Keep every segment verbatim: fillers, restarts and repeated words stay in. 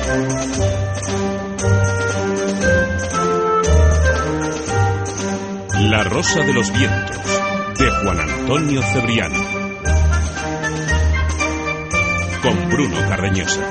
La Rosa de los Vientos, de Juan Antonio Cebrián, con Bruno Cardeñosa.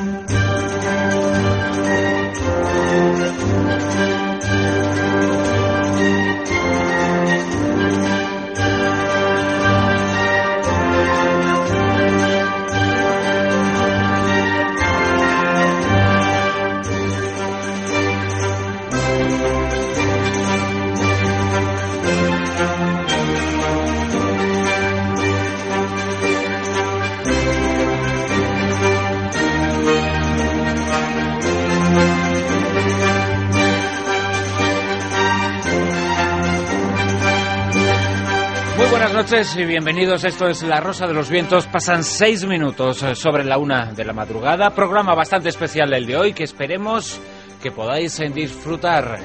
Buenas noches y bienvenidos. Esto es La Rosa de los Vientos. Pasan seis minutos sobre la una de la madrugada. Programa bastante especial el de hoy que esperemos que podáis disfrutar.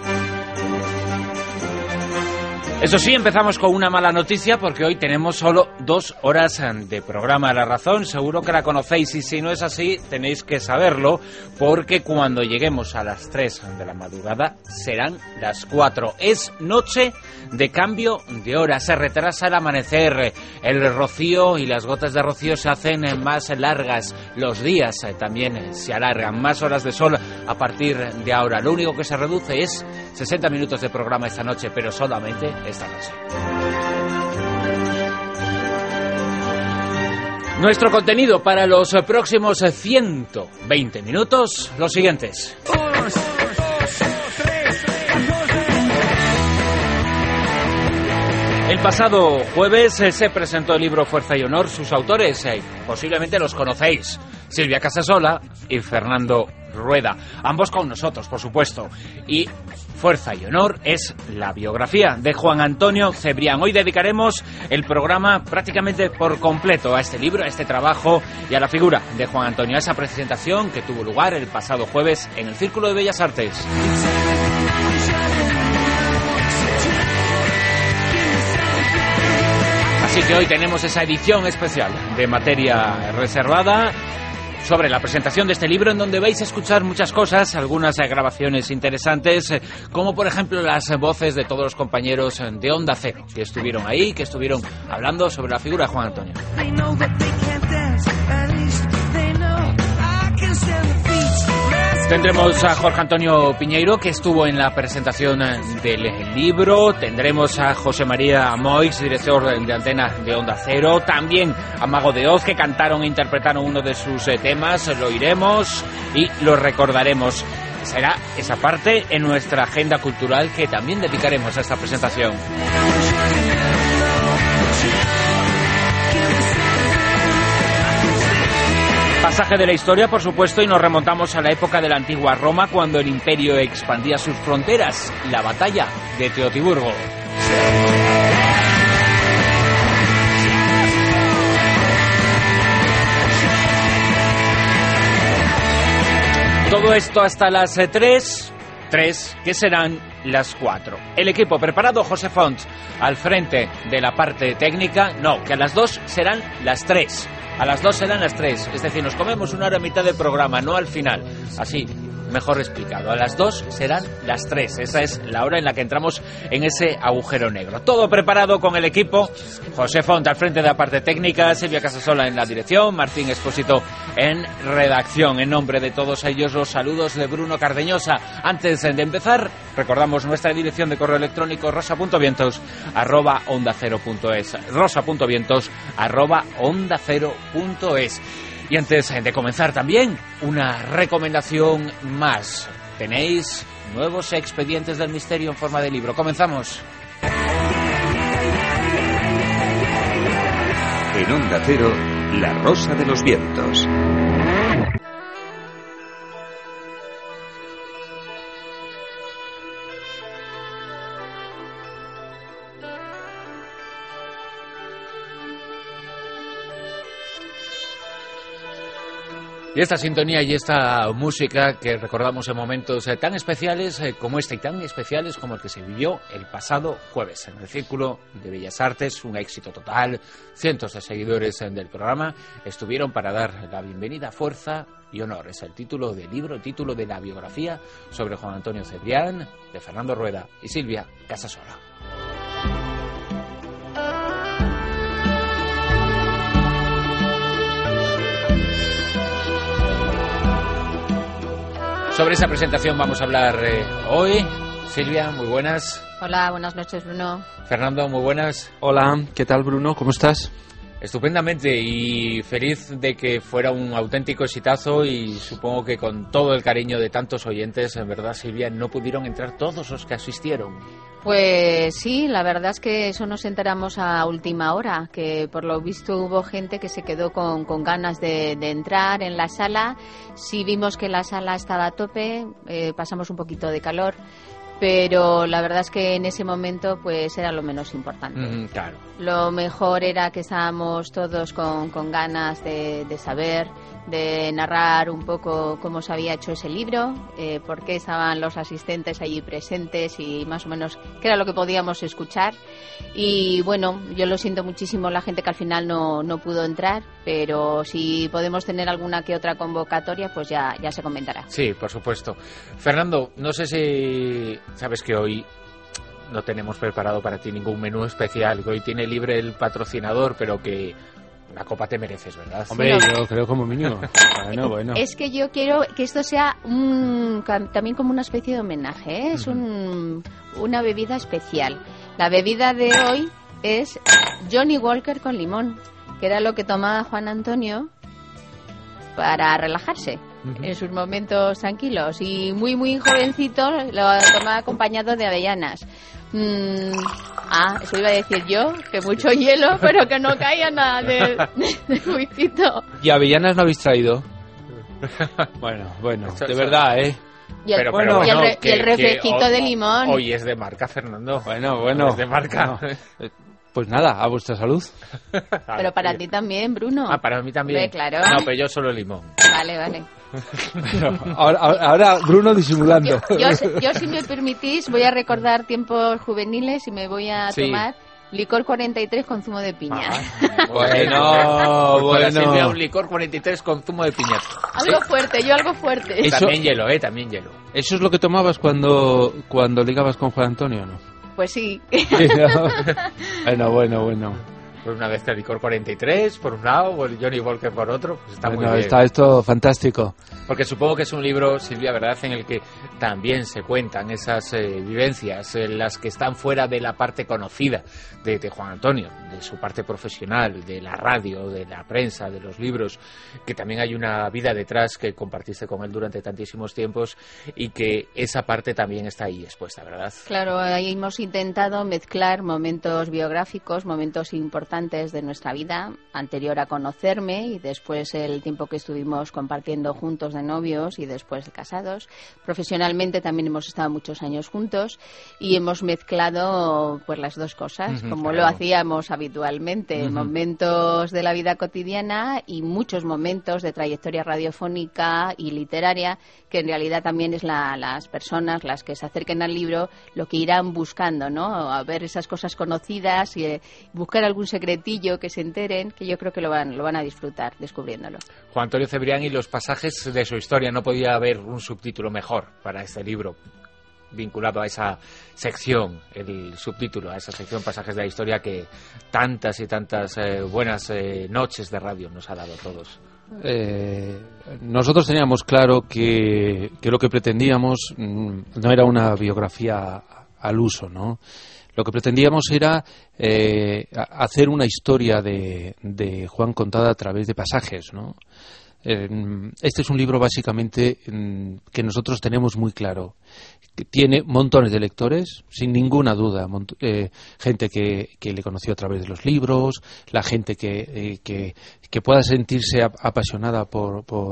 Eso sí, empezamos con una mala noticia porque hoy tenemos solo dos horas de programa. La razón seguro que la conocéis y si no es así tenéis que saberlo porque cuando lleguemos a las tres de la madrugada serán las cuatro. Es noche de cambio de hora, se retrasa el amanecer, el rocío y las gotas de rocío se hacen más largas, los días también se alargan, más horas de sol a partir de ahora. Lo único que se reduce es sesenta minutos de programa esta noche, pero solamente esta noche. Nuestro contenido para los próximos ciento veinte minutos, los siguientes. El pasado jueves eh, se presentó el libro Fuerza y Honor. Sus autores, eh, posiblemente los conocéis, Silvia Casasola y Fernando Rueda. Ambos con nosotros, por supuesto. Y Fuerza y Honor es la biografía de Juan Antonio Cebrián. Hoy dedicaremos el programa prácticamente por completo a este libro, a este trabajo y a la figura de Juan Antonio, a esa presentación que tuvo lugar el pasado jueves en el Círculo de Bellas Artes. Así que hoy tenemos esa edición especial de Materia Reservada sobre la presentación de este libro, en donde vais a escuchar muchas cosas, algunas grabaciones interesantes, como por ejemplo las voces de todos los compañeros de Onda Cero, que estuvieron ahí, que estuvieron hablando sobre la figura de Juan Antonio. Tendremos a Jorge Antonio Piñeiro, que estuvo en la presentación del libro. Tendremos a José María Moix, director de Antena de Onda Cero. También a Mago de Oz, que cantaron e interpretaron uno de sus temas. Lo oiremos y lo recordaremos. Será esa parte en nuestra agenda cultural que también dedicaremos a esta presentación. Pasaje de la historia, por supuesto, y nos remontamos a la época de la antigua Roma, cuando el imperio expandía sus fronteras, la batalla de Teotiburgo. Todo esto hasta las tres, tres, que serán las cuatro. El equipo preparado, José Font al frente de la parte técnica. No, que a las dos serán las tres. A las dos serán las tres, es decir, nos comemos una hora a mitad del programa, no al final. Así, mejor explicado. A las dos serán las tres. Esa es la hora en la que entramos en ese agujero negro. Todo preparado con el equipo. José Font al frente de la parte técnica, Silvia Casasola en la dirección, Martín Expósito en redacción. En nombre de todos ellos, los saludos de Bruno Cardeñosa. Antes de empezar, recordamos nuestra dirección de correo electrónico rosa.vientos arroba onda cero punto es. rosa.vientos arroba onda cero punto es. Y antes de comenzar también, una recomendación más. Tenéis nuevos expedientes del misterio en forma de libro. Comenzamos. En Onda Cero, La Rosa de los Vientos. Y esta sintonía y esta música que recordamos en momentos eh, tan especiales eh, como este y tan especiales como el que se vivió el pasado jueves en el Círculo de Bellas Artes, un éxito total. Cientos de seguidores eh, del programa estuvieron para dar la bienvenida, fuerza y honor. Es el título del libro, el título de la biografía sobre Juan Antonio Cebrián, de Fernando Rueda y Silvia Casasola. Sobre esa presentación vamos a hablar eh, hoy. Silvia, muy buenas. Hola, buenas noches, Bruno. Fernando, muy buenas. Hola, ¿qué tal, Bruno? ¿Cómo estás? Estupendamente y feliz de que fuera un auténtico exitazo, y supongo que con todo el cariño de tantos oyentes, en verdad, Silvia, no pudieron entrar todos los que asistieron. Pues sí, la verdad es que eso nos enteramos a última hora, que por lo visto hubo gente que se quedó con, con ganas de, de entrar en la sala. Sí vimos que la sala estaba a tope, eh, pasamos un poquito de calor, pero la verdad es que en ese momento pues era lo menos importante. Mm, claro. Lo mejor era que estábamos todos con, con ganas de, de saber, de narrar un poco cómo se había hecho ese libro, eh, por qué estaban los asistentes allí presentes y más o menos qué era lo que podíamos escuchar. Y bueno, yo lo siento muchísimo la gente que al final no, no pudo entrar, pero si podemos tener alguna que otra convocatoria, pues ya, ya se comentará. Sí, por supuesto. Fernando, no sé si sabes que hoy no tenemos preparado para ti ningún menú especial, que hoy tiene libre el patrocinador, pero que una copa te mereces, ¿verdad? Hombre, Sí, yo creo como mínimo. Bueno, bueno. Es que yo quiero que esto sea un, también como una especie de homenaje, ¿eh? Es un, una bebida especial. La bebida de hoy es Johnny Walker con limón, que era lo que tomaba Juan Antonio para relajarse uh-huh. en sus momentos tranquilos. Y muy, muy jovencito lo tomaba acompañado de avellanas. Mm, ah, eso iba a decir yo, que mucho hielo, pero que no caía nada de, de, de juicito. ¿Y avellanas no habéis traído? Bueno, bueno, de verdad, ¿eh? Y el, pero, bueno, pero, y el, bueno, re, que, y el refresquito que, de limón. Hoy es de marca, Fernando. Bueno, bueno. Es de marca. No. Pues nada, a vuestra salud. Pero para ti también, Bruno. Ah, para mí también. Ve, claro. No, pero yo solo limón. Vale, vale. Bueno, ahora, ahora Bruno disimulando. Yo, yo, yo, si me permitís, voy a recordar tiempos juveniles y me voy a sí. tomar licor cuarenta y tres con zumo de piña. Ah, bueno, pues bueno. Silvia, un licor cuarenta y tres con zumo de piña. Algo fuerte, yo algo fuerte. Eso, también hielo, ¿eh? También hielo. ¿Eso es lo que tomabas cuando, cuando ligabas con Juan Antonio o no? Pues sí. Bueno, bueno, bueno. Por una vez el licor cuarenta y tres, por un lado, o el Johnny Walker por otro, pues está bueno, muy bien. Está esto fantástico. Porque supongo que es un libro, Silvia, ¿verdad?, en el que también se cuentan esas eh, vivencias, eh, las que están fuera de la parte conocida de, de Juan Antonio, de su parte profesional, de la radio, de la prensa, de los libros, que también hay una vida detrás que compartiste con él durante tantísimos tiempos y que esa parte también está ahí expuesta, ¿verdad? Claro, ahí hemos intentado mezclar momentos biográficos, momentos importantes de nuestra vida, anterior a conocerme y después el tiempo que estuvimos compartiendo juntos de novios y después de casados. Profesionalmente también hemos estado muchos años juntos y hemos mezclado pues las dos cosas, uh-huh, como claro. lo hacíamos habitualmente, uh-huh. momentos de la vida cotidiana y muchos momentos de trayectoria radiofónica y literaria, que en realidad también es la, las personas, las que se acerquen al libro, lo que irán buscando, ¿no? A ver esas cosas conocidas y eh, buscar algún secretillo que se enteren, que yo creo que lo van, lo van a disfrutar descubriéndolo. Juan Antonio Cebrián y los pasajes de su historia. No podía haber un subtítulo mejor para este libro, vinculado a esa sección, el subtítulo, a esa sección Pasajes de la Historia, que tantas y tantas eh, buenas eh, noches de radio nos ha dado a todos. Eh, nosotros teníamos claro que, que lo que pretendíamos mm, no era una biografía al uso, ¿no? Lo que pretendíamos era eh, hacer una historia de, de Juan contada a través de pasajes, ¿no? Eh, este es un libro básicamente que nosotros tenemos muy claro, que tiene montones de lectores, sin ninguna duda, mont- eh, gente que, que le conoció a través de los libros, la gente que, eh, que, que pueda sentirse ap- apasionada por, por,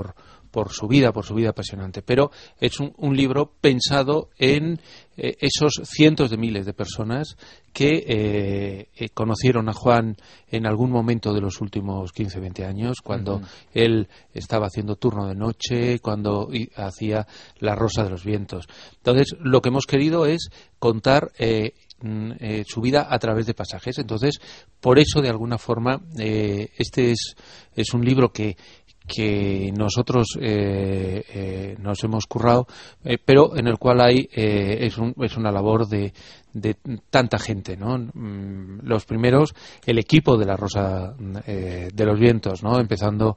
por su vida, por su vida apasionante. Pero es un, un libro pensado en eh, esos cientos de miles de personas que eh, eh, conocieron a Juan en algún momento de los últimos quince, veinte años, cuando uh-huh. él estaba haciendo turno de noche, cuando hacía La Rosa de los Vientos. Entonces, lo que hemos querido es contar eh, eh, su vida a través de pasajes. Entonces, por eso, de alguna forma, eh, este es, es un libro que que nosotros eh, eh, nos hemos currado, eh, pero en el cual hay eh, es, un, es una labor de, de tanta gente, ¿no? Los primeros, el equipo de La Rosa eh, de los Vientos, ¿no? Empezando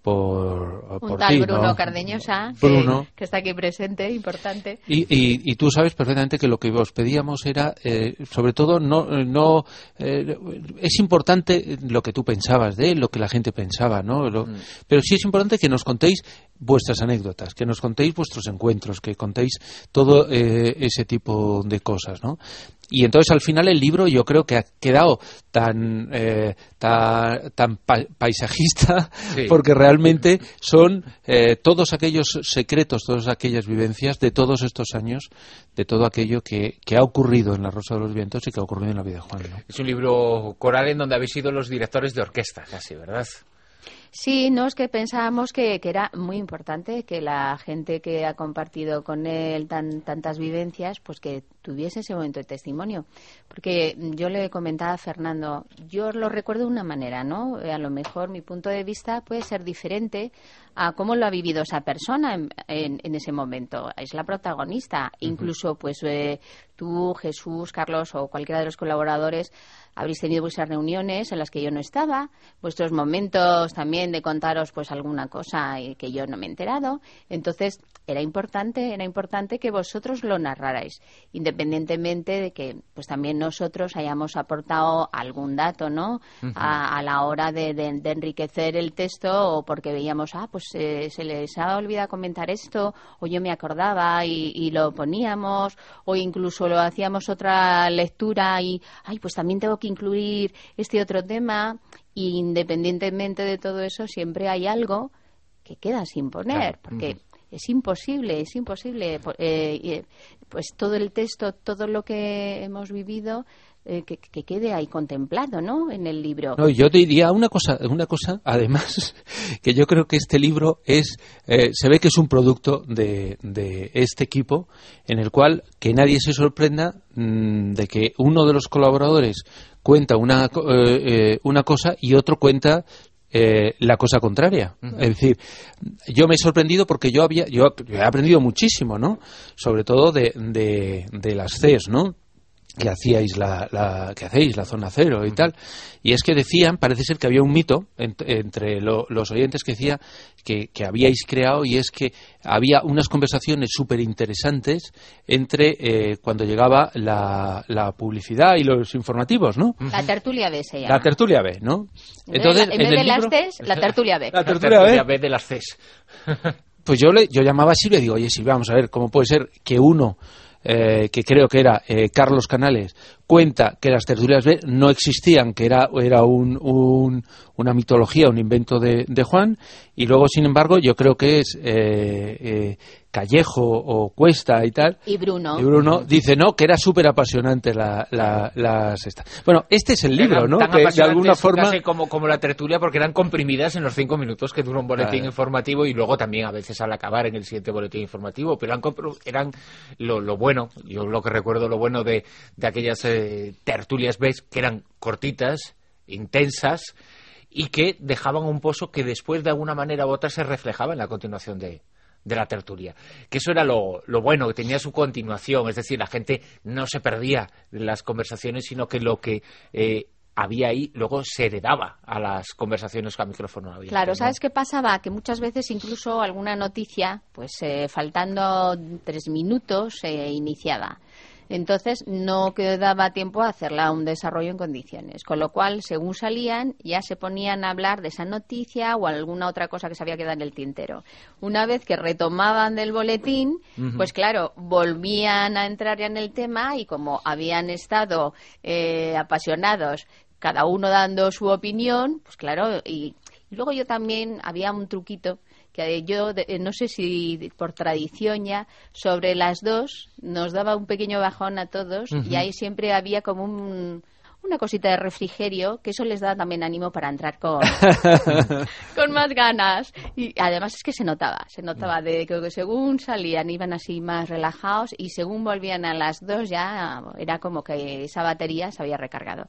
por, por un tal ti, Bruno ¿no? Cardeñosa, Bruno. Que, que está aquí presente, importante. Y, y, y tú sabes perfectamente que lo que os pedíamos era, eh, sobre todo, no, no eh, es importante lo que tú pensabas de él, lo que la gente pensaba, ¿no? Lo, mm. Pero sí es importante que nos contéis vuestras anécdotas, que nos contéis vuestros encuentros, que contéis todo eh, ese tipo de cosas, ¿no? Y entonces al final el libro yo creo que ha quedado tan eh, tan, tan pa- paisajista sí. porque realmente son eh, todos aquellos secretos, todas aquellas vivencias de todos estos años, de todo aquello que, que ha ocurrido en La Rosa de los Vientos y que ha ocurrido en la vida de Juan, ¿no? Es un libro coral en donde habéis sido los directores de orquesta casi, ¿verdad? Sí, no, es que pensábamos que, que era muy importante que la gente que ha compartido con él tan, tantas vivencias, pues que tuviese ese momento de testimonio. Porque yo le comentaba a Fernando, yo lo recuerdo de una manera, ¿no? A lo mejor mi punto de vista puede ser diferente a cómo lo ha vivido esa persona en, en, en ese momento. Es la protagonista. Uh-huh. Incluso, pues eh, tú, Jesús, Carlos o cualquiera de los colaboradores habréis tenido vuestras reuniones en las que yo no estaba, vuestros momentos también de contaros pues alguna cosa que yo no me he enterado. Entonces era importante, era importante que vosotros lo narrarais, independientemente de que pues también nosotros hayamos aportado algún dato, ¿no? Uh-huh. a, a la hora de, de, de enriquecer el texto, o porque veíamos, ah, pues eh, se les ha olvidado comentar esto, o yo me acordaba y, y lo poníamos, o incluso lo hacíamos otra lectura y, ay, pues también tengo que incluir este otro tema. Y independientemente de todo eso, siempre hay algo que queda sin poner, porque uh-huh. es imposible, es imposible, eh, pues todo el texto, todo lo que hemos vivido, eh, que, que quede ahí contemplado, ¿no? En el libro. No, yo te diría una cosa, una cosa, además, que yo creo que este libro es, eh, se ve que es un producto de, de este equipo, en el cual que nadie se sorprenda mmm, de que uno de los colaboradores cuenta una, eh, una cosa y otro cuenta eh, la cosa contraria. Uh-huh. Es decir, yo me he sorprendido porque yo había yo he aprendido muchísimo, ¿no? Sobre todo de, de, de las C E S, ¿no? que hacíais la, la que hacéis la zona cero y tal, y es que decían, parece ser que había un mito ent, entre lo, los oyentes que decía que, que habíais creado, y es que había unas conversaciones súper interesantes entre eh, cuando llegaba la, la publicidad y los informativos, ¿no? La tertulia B se llama. La tertulia B, ¿no? Entonces, en vez de, en vez de las C E S, la tertulia B. La tertulia, la tertulia B. B de las C E S. Pues yo le yo llamaba a Silvia y digo, oye Silvia, vamos a ver, ¿cómo puede ser que uno Eh, que creo que era eh, Carlos Canales, cuenta que las tertulias B no existían, que era, era un, un, una mitología, un invento de, de Juan, y luego, sin embargo, yo creo que es eh, eh, Callejo o Cuesta y tal. Y Bruno. Y Bruno dice, no, que era súper apasionante la, la, la sexta. Bueno, este es el libro, ¿no? Que de alguna forma. Casi como, como la tertulia, porque eran comprimidas en los cinco minutos que dura un boletín claro. informativo, y luego también a veces al acabar en el siguiente boletín informativo, pero eran, eran lo, lo bueno, yo lo que recuerdo, lo bueno de, de aquellas eh, tertulias B que eran cortitas, intensas, y que dejaban un pozo que después de alguna manera u otra se reflejaba en la continuación de, de la tertulia. Que eso era lo, lo bueno, que tenía su continuación, es decir, la gente no se perdía en las conversaciones, sino que lo que eh, había ahí luego se heredaba a las conversaciones a micrófono abierto. Claro, ¿no? ¿sabes qué pasaba? Que muchas veces incluso alguna noticia, pues eh, faltando tres minutos, se eh, iniciaba. Entonces no quedaba tiempo a hacerla un desarrollo en condiciones, con lo cual, según salían, ya se ponían a hablar de esa noticia o alguna otra cosa que se había quedado en el tintero. Una vez que retomaban del boletín, uh-huh. pues claro, volvían a entrar ya en el tema, y como habían estado eh, apasionados, cada uno dando su opinión, pues claro, y, y luego yo también había un truquito que yo de, no sé si por tradición ya, sobre las dos nos daba un pequeño bajón a todos, uh-huh. y ahí siempre había como un... una cosita de refrigerio, que eso les da también ánimo para entrar con, con más ganas. Y además es que se notaba, se notaba de que según salían iban así más relajados y según volvían a las dos ya era como que esa batería se había recargado.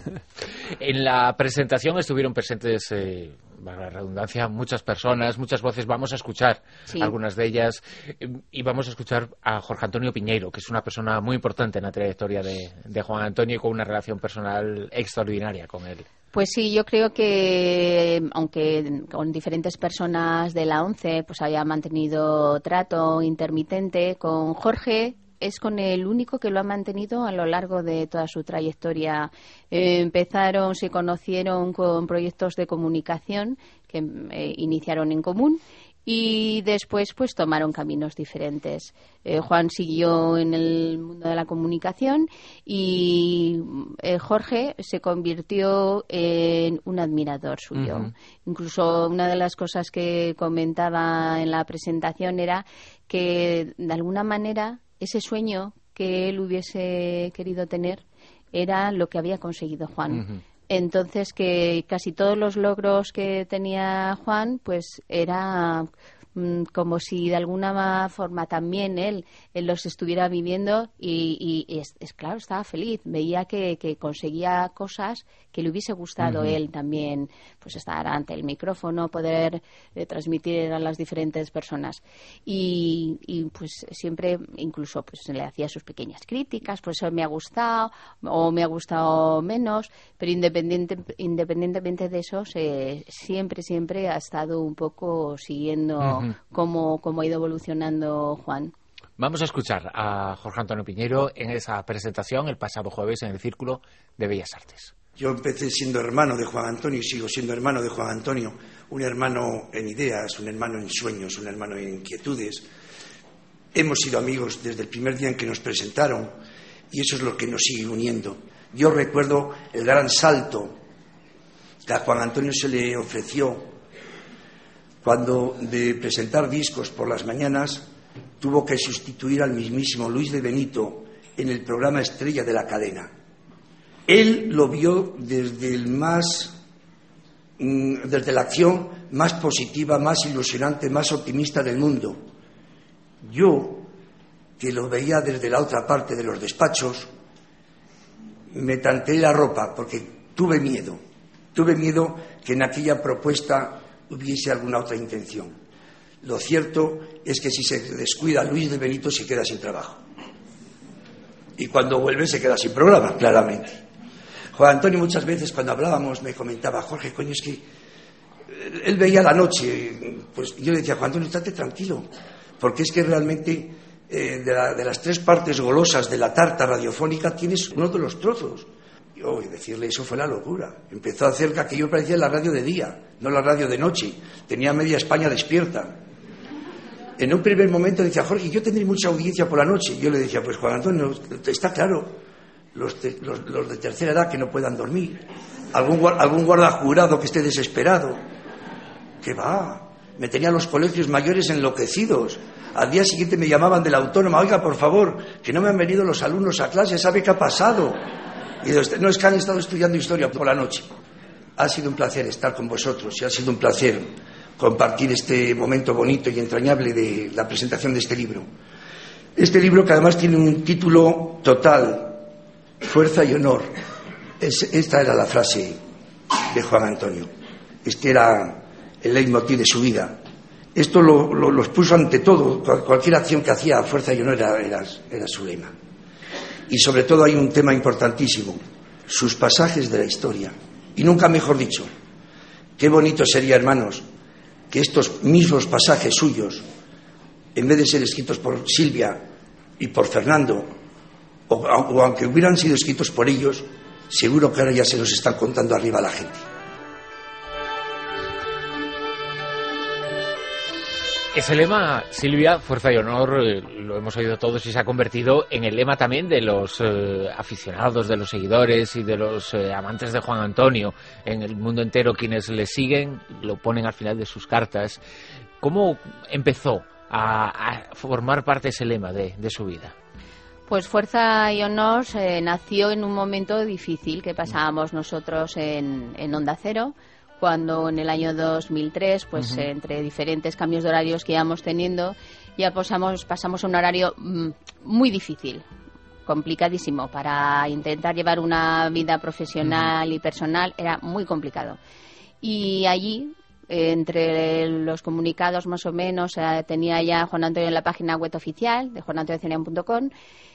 En la presentación estuvieron presentes, eh, para la redundancia, muchas personas, muchas voces. Vamos a escuchar sí. algunas de ellas y vamos a escuchar a Jorge Antonio Piñeiro, que es una persona muy importante en la trayectoria de, de Juan Antonio y con una relación personal extraordinaria con él. Pues sí, yo creo que aunque con diferentes personas de la ONCE pues haya mantenido trato intermitente, con Jorge es con el único que lo ha mantenido a lo largo de toda su trayectoria. Eh, empezaron, se conocieron con proyectos de comunicación que eh, iniciaron en común y después pues tomaron caminos diferentes. Eh, Juan siguió en el mundo de la comunicación y eh, Jorge se convirtió en un admirador suyo. Uh-huh. Incluso una de las cosas que comentaba en la presentación era que de alguna manera ese sueño que él hubiese querido tener era lo que había conseguido Juan. Uh-huh. Entonces, que casi todos los logros que tenía Juan, pues era mmm, como si de alguna forma también él, él los estuviera viviendo y, y es, es claro, estaba feliz. Veía que, que conseguía cosas que le hubiese gustado uh-huh. él también, pues estar ante el micrófono, poder eh, transmitir a las diferentes personas. Y, y pues siempre, incluso, pues se le hacía sus pequeñas críticas, pues eso me ha gustado o me ha gustado menos, pero independiente, independientemente de eso, se, siempre, siempre ha estado un poco siguiendo uh-huh. cómo, cómo ha ido evolucionando Juan. Vamos a escuchar a Jorge Antonio Piñeiro en esa presentación el pasado jueves en el Círculo de Bellas Artes. Yo empecé siendo hermano de Juan Antonio y sigo siendo hermano de Juan Antonio, un hermano en ideas, un hermano en sueños, un hermano en inquietudes. Hemos sido amigos desde el primer día en que nos presentaron y eso es lo que nos sigue uniendo. Yo recuerdo el gran salto que a Juan Antonio se le ofreció cuando de presentar discos por las mañanas tuvo que sustituir al mismísimo Luis de Benito en el programa estrella de la cadena. Él lo vio desde el más, desde la acción más positiva, más ilusionante, más optimista del mundo. Yo, que lo veía desde la otra parte de los despachos, me tanteé la ropa porque tuve miedo. Tuve miedo que en aquella propuesta hubiese alguna otra intención. Lo cierto es que si se descuida Luis de Benito se queda sin trabajo. Y cuando vuelve se queda sin programa, claramente. Juan Antonio muchas veces cuando hablábamos me comentaba, Jorge, coño, es que él veía la noche, pues yo le decía, Juan Antonio, estate tranquilo, porque es que realmente eh, de, la, de las tres partes golosas de la tarta radiofónica tienes uno de los trozos. Y oh, decirle eso fue la locura. Empezó a hacer que aquello parecía la radio de día, no la radio de noche. Tenía media España despierta. En un primer momento decía, Jorge, yo tendré mucha audiencia por la noche. Yo le decía, pues Juan Antonio, está claro. Los, te, los, los de tercera edad que no puedan dormir, algún, algún guarda jurado que esté desesperado. ¿Qué va? Me tenían los colegios mayores enloquecidos. Al día siguiente me llamaban de la Autónoma, oiga, por favor, que no me han venido los alumnos a clase, ¿sabe qué ha pasado? Y no, es que han estado estudiando historia por la noche. Ha sido un placer estar con vosotros y ha sido un placer compartir este momento bonito y entrañable de la presentación de este libro. Este libro que además tiene un título total, Fuerza y honor. Es, esta era la frase de Juan Antonio. Este era el leitmotiv de su vida. Esto lo, lo, los puso ante todo. Cualquier acción que hacía, fuerza y honor, era, era, era su lema. Y sobre todo hay un tema importantísimo, sus pasajes de la historia. Y nunca mejor dicho. Qué bonito sería, hermanos, que estos mismos pasajes suyos, en vez de ser escritos por Silvia y por Fernando, O, o aunque hubieran sido escritos por ellos, seguro que ahora ya se los están contando arriba a la gente. Ese lema, Silvia, fuerza y honor, eh, lo hemos oído todos y se ha convertido en el lema también de los eh, aficionados, de los seguidores y de los eh, amantes de Juan Antonio. En el mundo entero quienes le siguen lo ponen al final de sus cartas. ¿Cómo empezó a, a formar parte ese lema de, de su vida? Pues Fuerza y Honor eh, nació en un momento difícil que pasábamos nosotros en, en Onda Cero, cuando en el año dos mil tres, pues uh-huh. eh, entre diferentes cambios de horarios que íbamos teniendo, ya pasamos, pasamos a un horario mm, muy difícil, complicadísimo. Para intentar llevar una vida profesional uh-huh. y personal era muy complicado. Y allí, eh, entre los comunicados más o menos, eh, tenía ya Juan Antonio en la página web oficial de juan antonio cerian punto com.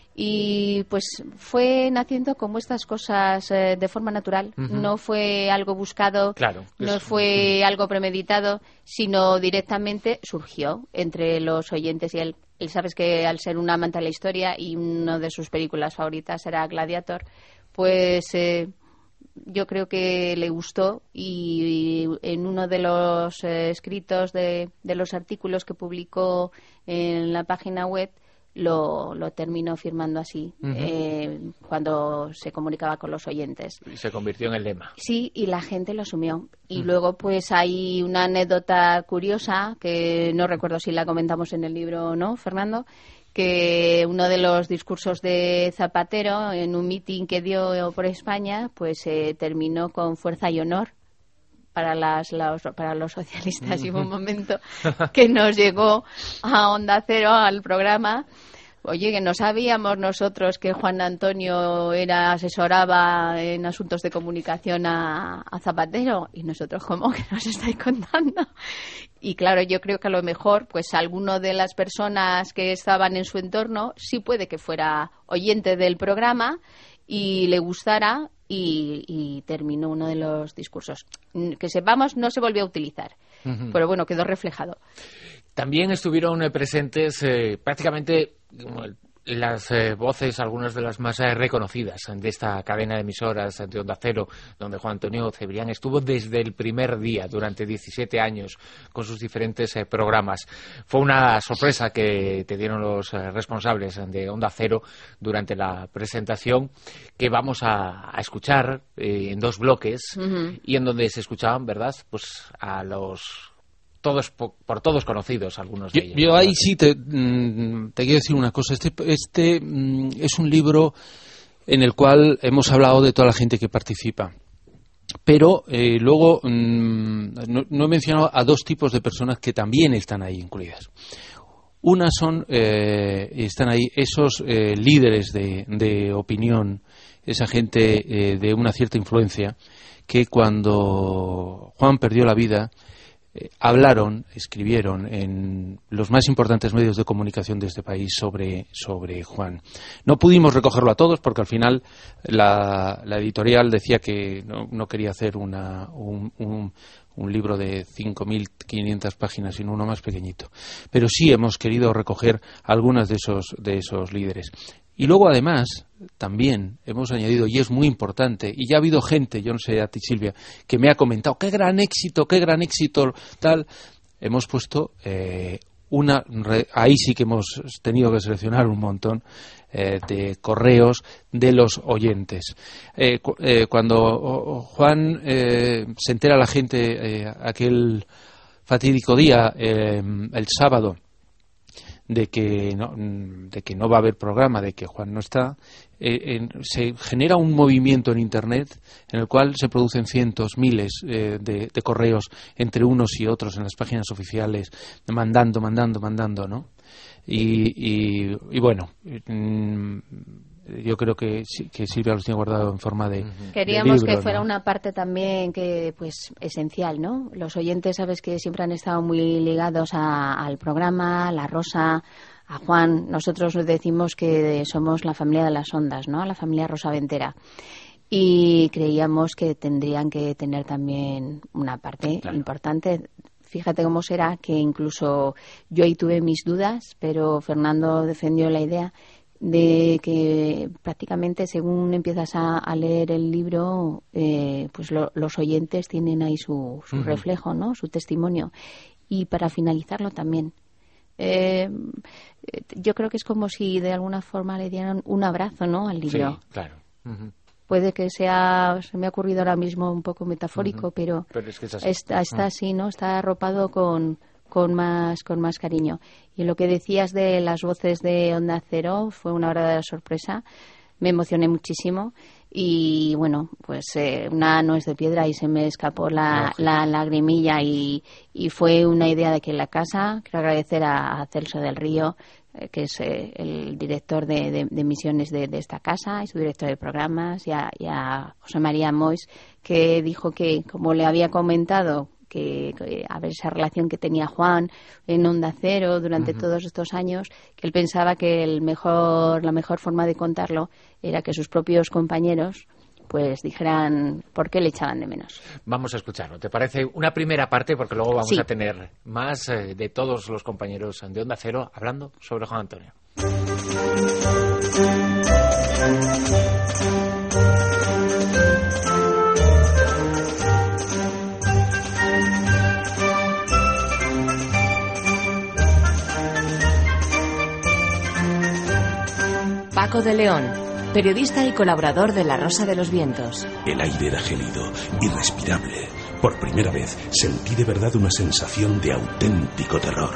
Y pues fue naciendo como estas cosas eh, de forma natural. Uh-huh. No fue algo buscado, claro, no es... fue algo premeditado, sino directamente surgió entre los oyentes y él. Él sabes que al ser un amante de la historia y una de sus películas favoritas era Gladiator, pues eh, yo creo que le gustó y, y en uno de los eh, escritos de, de los artículos que publicó en la página web, Lo, lo terminó firmando así uh-huh. eh, cuando se comunicaba con los oyentes. Y se convirtió en el lema. Sí, y la gente lo asumió. Y uh-huh. luego pues hay una anécdota curiosa, que no recuerdo si la comentamos en el libro o no, Fernando, que uno de los discursos de Zapatero en un mitin que dio por España, pues eh, terminó con Fuerza y Honor para las, los, para los socialistas. Y hubo un momento que nos llegó a Onda Cero, al programa, oye, que no sabíamos nosotros que Juan Antonio era asesoraba en asuntos de comunicación a, a Zapatero. Y nosotros, ¿cómo que nos estáis contando? Y claro, yo creo que a lo mejor, pues alguno de las personas que estaban en su entorno sí puede que fuera oyente del programa y le gustara. Y, y terminó uno de los discursos. Que sepamos, no se volvió a utilizar, uh-huh. pero bueno, quedó reflejado. También estuvieron eh, presentes eh, prácticamente las eh, voces, algunas de las más eh, reconocidas de esta cadena de emisoras de Onda Cero, donde Juan Antonio Cebrián estuvo desde el primer día, durante diecisiete años, con sus diferentes eh, programas. Fue una sorpresa que te dieron los eh, responsables de Onda Cero durante la presentación, que vamos a, a escuchar eh, en dos bloques, uh-huh. y en donde se escuchaban, ¿verdad?, pues a los... todos por, por todos conocidos, algunos de yo, ellos. Yo ahí sí te, mm, te quiero decir una cosa. Este, este mm, es un libro en el cual hemos hablado de toda la gente que participa. Pero eh, luego mm, no, no he mencionado a dos tipos de personas que también están ahí incluidas. Una son, eh, están ahí esos eh, líderes de, de opinión, esa gente eh, de una cierta influencia, que cuando Juan perdió la vida, Eh, hablaron, escribieron en los más importantes medios de comunicación de este país sobre, sobre Juan. No pudimos recogerlo a todos porque al final la, la editorial decía que no, no quería hacer una, un, un, un libro de cinco mil quinientas páginas, sino uno más pequeñito. Pero sí hemos querido recoger algunas de esos, de esos líderes. Y luego, además, también hemos añadido, y es muy importante, y ya ha habido gente, yo no sé a ti, Silvia, que me ha comentado, qué gran éxito, qué gran éxito, tal. Hemos puesto eh, una, ahí sí que hemos tenido que seleccionar un montón eh, de correos de los oyentes. Eh, cu eh, cuando Juan eh, se entera la gente, eh, aquel fatídico día, eh, el sábado, de que no, de que no va a haber programa, de que Juan no está, eh, en, se genera un movimiento en Internet en el cual se producen cientos, miles eh, de, de correos entre unos y otros en las páginas oficiales, mandando, mandando, mandando, ¿no? Y, y, y bueno, mmm, yo creo que, que Silvia los tiene guardado en forma de, uh-huh. Queríamos de libro, que fuera ¿no? Una parte también que pues esencial, ¿no? Los oyentes, sabes que siempre han estado muy ligados a, al programa, a La Rosa, a Juan. Nosotros decimos que somos la familia de las ondas, ¿no? La familia rosaventera. Y creíamos que tendrían que tener también una parte claro. importante. Fíjate cómo será que incluso yo ahí tuve mis dudas, pero Fernando defendió la idea de que prácticamente según empiezas a, a leer el libro, eh, pues lo, los oyentes tienen ahí su, su uh-huh. reflejo, ¿no? Su testimonio. Y para finalizarlo también, eh, yo creo que es como si de alguna forma le dieran un abrazo, ¿no? Al libro. Sí, claro. Uh-huh. Puede que sea, se me ha ocurrido ahora mismo un poco metafórico, uh-huh. pero, pero es que es así. está, está uh-huh. así, ¿no? Está arropado con con más con más cariño. Y lo que decías de las voces de Onda Cero fue una verdadera sorpresa. Me emocioné muchísimo y bueno, pues eh, una no es de piedra y se me escapó la, no, la lagrimilla y, y fue una idea de aquí en la casa. Quiero agradecer a, a Celso del Río, eh, que es eh, el director de, de, de emisiones de, de esta casa y su director de programas, y a, y a José María Mois, que dijo que, como le había comentado, que, que a ver esa relación que tenía Juan en Onda Cero durante uh-huh. todos estos años, que él pensaba que el mejor la mejor forma de contarlo era que sus propios compañeros pues dijeran por qué le echaban de menos. Vamos a escucharlo. ¿Te parece una primera parte? Porque luego vamos sí. a tener más eh, de todos los compañeros de Onda Cero hablando sobre Juan Antonio. Paco de León, periodista y colaborador de La Rosa de los Vientos. El aire era gélido, irrespirable. Por primera vez sentí de verdad una sensación de auténtico terror.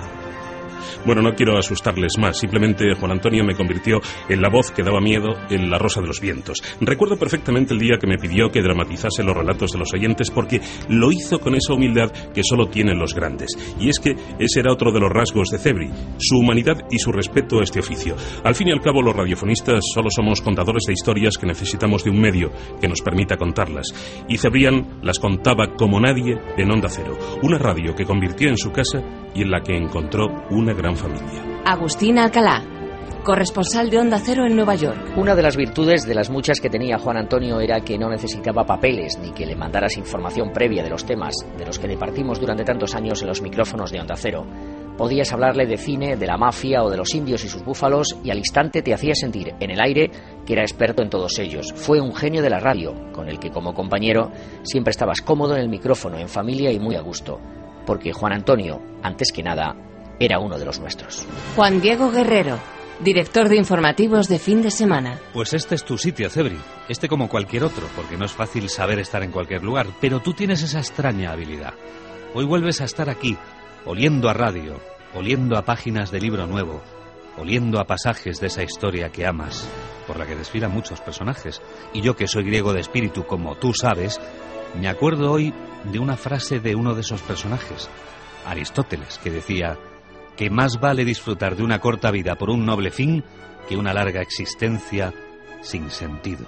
Bueno, no quiero asustarles más, simplemente Juan Antonio me convirtió en la voz que daba miedo en La Rosa de los Vientos. Recuerdo perfectamente el día que me pidió que dramatizase los relatos de los oyentes, porque lo hizo con esa humildad que solo tienen los grandes. Y es que ese era otro de los rasgos de Cebri, su humanidad y su respeto a este oficio. Al fin y al cabo, los radiofonistas solo somos contadores de historias que necesitamos de un medio que nos permita contarlas. Y Cebrián las contaba como nadie en Onda Cero, una radio que convirtió en su casa y en la que encontró una gran familia. Agustín Alcalá, corresponsal de Onda Cero en Nueva York. Una de las virtudes de las muchas que tenía Juan Antonio era que no necesitaba papeles ni que le mandaras información previa de los temas de los que departimos durante tantos años en los micrófonos de Onda Cero. Podías hablarle de cine, de la mafia o de los indios y sus búfalos y al instante te hacía sentir en el aire que era experto en todos ellos. Fue un genio de la radio, con el que como compañero siempre estabas cómodo en el micrófono, en familia y muy a gusto. Porque Juan Antonio, antes que nada, era uno de los nuestros. Juan Diego Guerrero, director de informativos de fin de semana. Pues este es tu sitio, Cebri. Este como cualquier otro, porque no es fácil saber estar en cualquier lugar, pero tú tienes esa extraña habilidad. Hoy vuelves a estar aquí, oliendo a radio, oliendo a páginas de libro nuevo, oliendo a pasajes de esa historia que amas, por la que desfilan muchos personajes. Y yo, que soy griego de espíritu, como tú sabes, me acuerdo hoy de una frase de uno de esos personajes, Aristóteles, que decía que más vale disfrutar de una corta vida por un noble fin que una larga existencia sin sentido.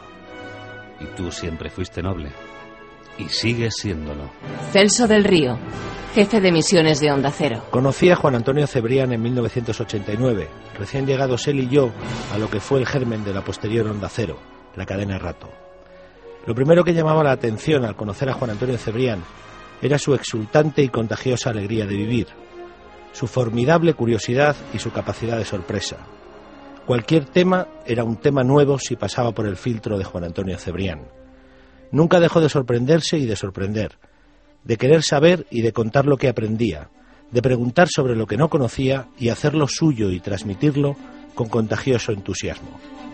Y tú siempre fuiste noble. Y sigues siéndolo. Celso del Río, jefe de emisiones de Onda Cero. Conocí a Juan Antonio Cebrián en mil novecientos ochenta y nueve, recién llegados él y yo a lo que fue el germen de la posterior Onda Cero, la cadena Rato. Lo primero que llamaba la atención al conocer a Juan Antonio Cebrián era su exultante y contagiosa alegría de vivir, su formidable curiosidad y su capacidad de sorpresa. Cualquier tema era un tema nuevo si pasaba por el filtro de Juan Antonio Cebrián. Nunca dejó de sorprenderse y de sorprender, de querer saber y de contar lo que aprendía, de preguntar sobre lo que no conocía y hacerlo suyo y transmitirlo con contagioso entusiasmo.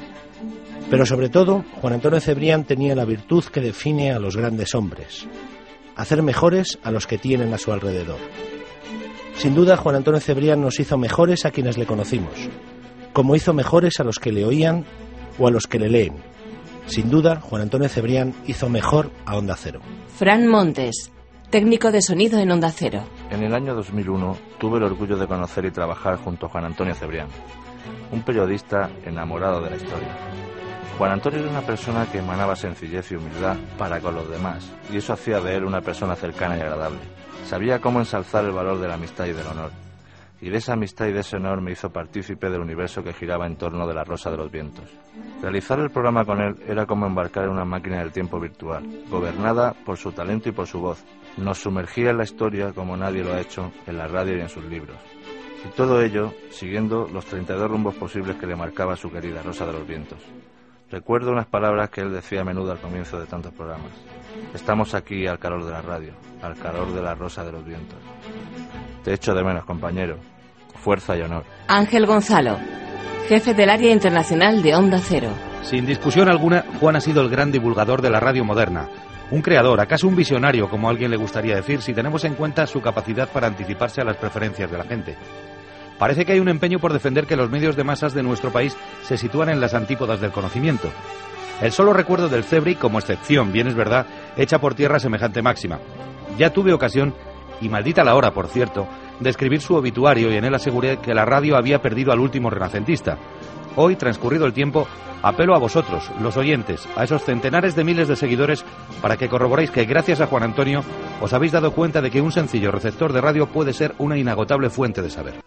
Pero sobre todo, Juan Antonio Cebrián tenía la virtud que define a los grandes hombres: hacer mejores a los que tienen a su alrededor. Sin duda, Juan Antonio Cebrián nos hizo mejores a quienes le conocimos, como hizo mejores a los que le oían o a los que le leen. Sin duda, Juan Antonio Cebrián hizo mejor a Onda Cero. Fran Montes, técnico de sonido en Onda Cero. En el año dos mil uno tuve el orgullo de conocer y trabajar junto a Juan Antonio Cebrián, un periodista enamorado de la historia. Juan Antonio era una persona que emanaba sencillez y humildad para con los demás, y eso hacía de él una persona cercana y agradable. Sabía cómo ensalzar el valor de la amistad y del honor, y de esa amistad y de ese honor me hizo partícipe del universo que giraba en torno de La Rosa de los Vientos. Realizar el programa con él era como embarcar en una máquina del tiempo virtual, gobernada por su talento y por su voz. Nos sumergía en la historia como nadie lo ha hecho en la radio y en sus libros. Y todo ello siguiendo los treinta y dos rumbos posibles que le marcaba su querida Rosa de los Vientos. Recuerdo unas palabras que él decía a menudo al comienzo de tantos programas. Estamos aquí al calor de la radio, al calor de la Rosa de los Vientos. Te echo de menos, compañero. Fuerza y honor. Ángel Gonzalo, jefe del área internacional de Onda Cero. Sin discusión alguna, Juan ha sido el gran divulgador de la radio moderna. Un creador, acaso un visionario, como a alguien le gustaría decir, si tenemos en cuenta su capacidad para anticiparse a las preferencias de la gente. Parece que hay un empeño por defender que los medios de masas de nuestro país se sitúan en las antípodas del conocimiento. El solo recuerdo del Cebri, como excepción, bien es verdad, echa por tierra semejante máxima. Ya tuve ocasión, y maldita la hora, por cierto, de escribir su obituario y en él aseguré que la radio había perdido al último renacentista. Hoy, transcurrido el tiempo, apelo a vosotros, los oyentes, a esos centenares de miles de seguidores, para que corroboréis que gracias a Juan Antonio os habéis dado cuenta de que un sencillo receptor de radio puede ser una inagotable fuente de saber.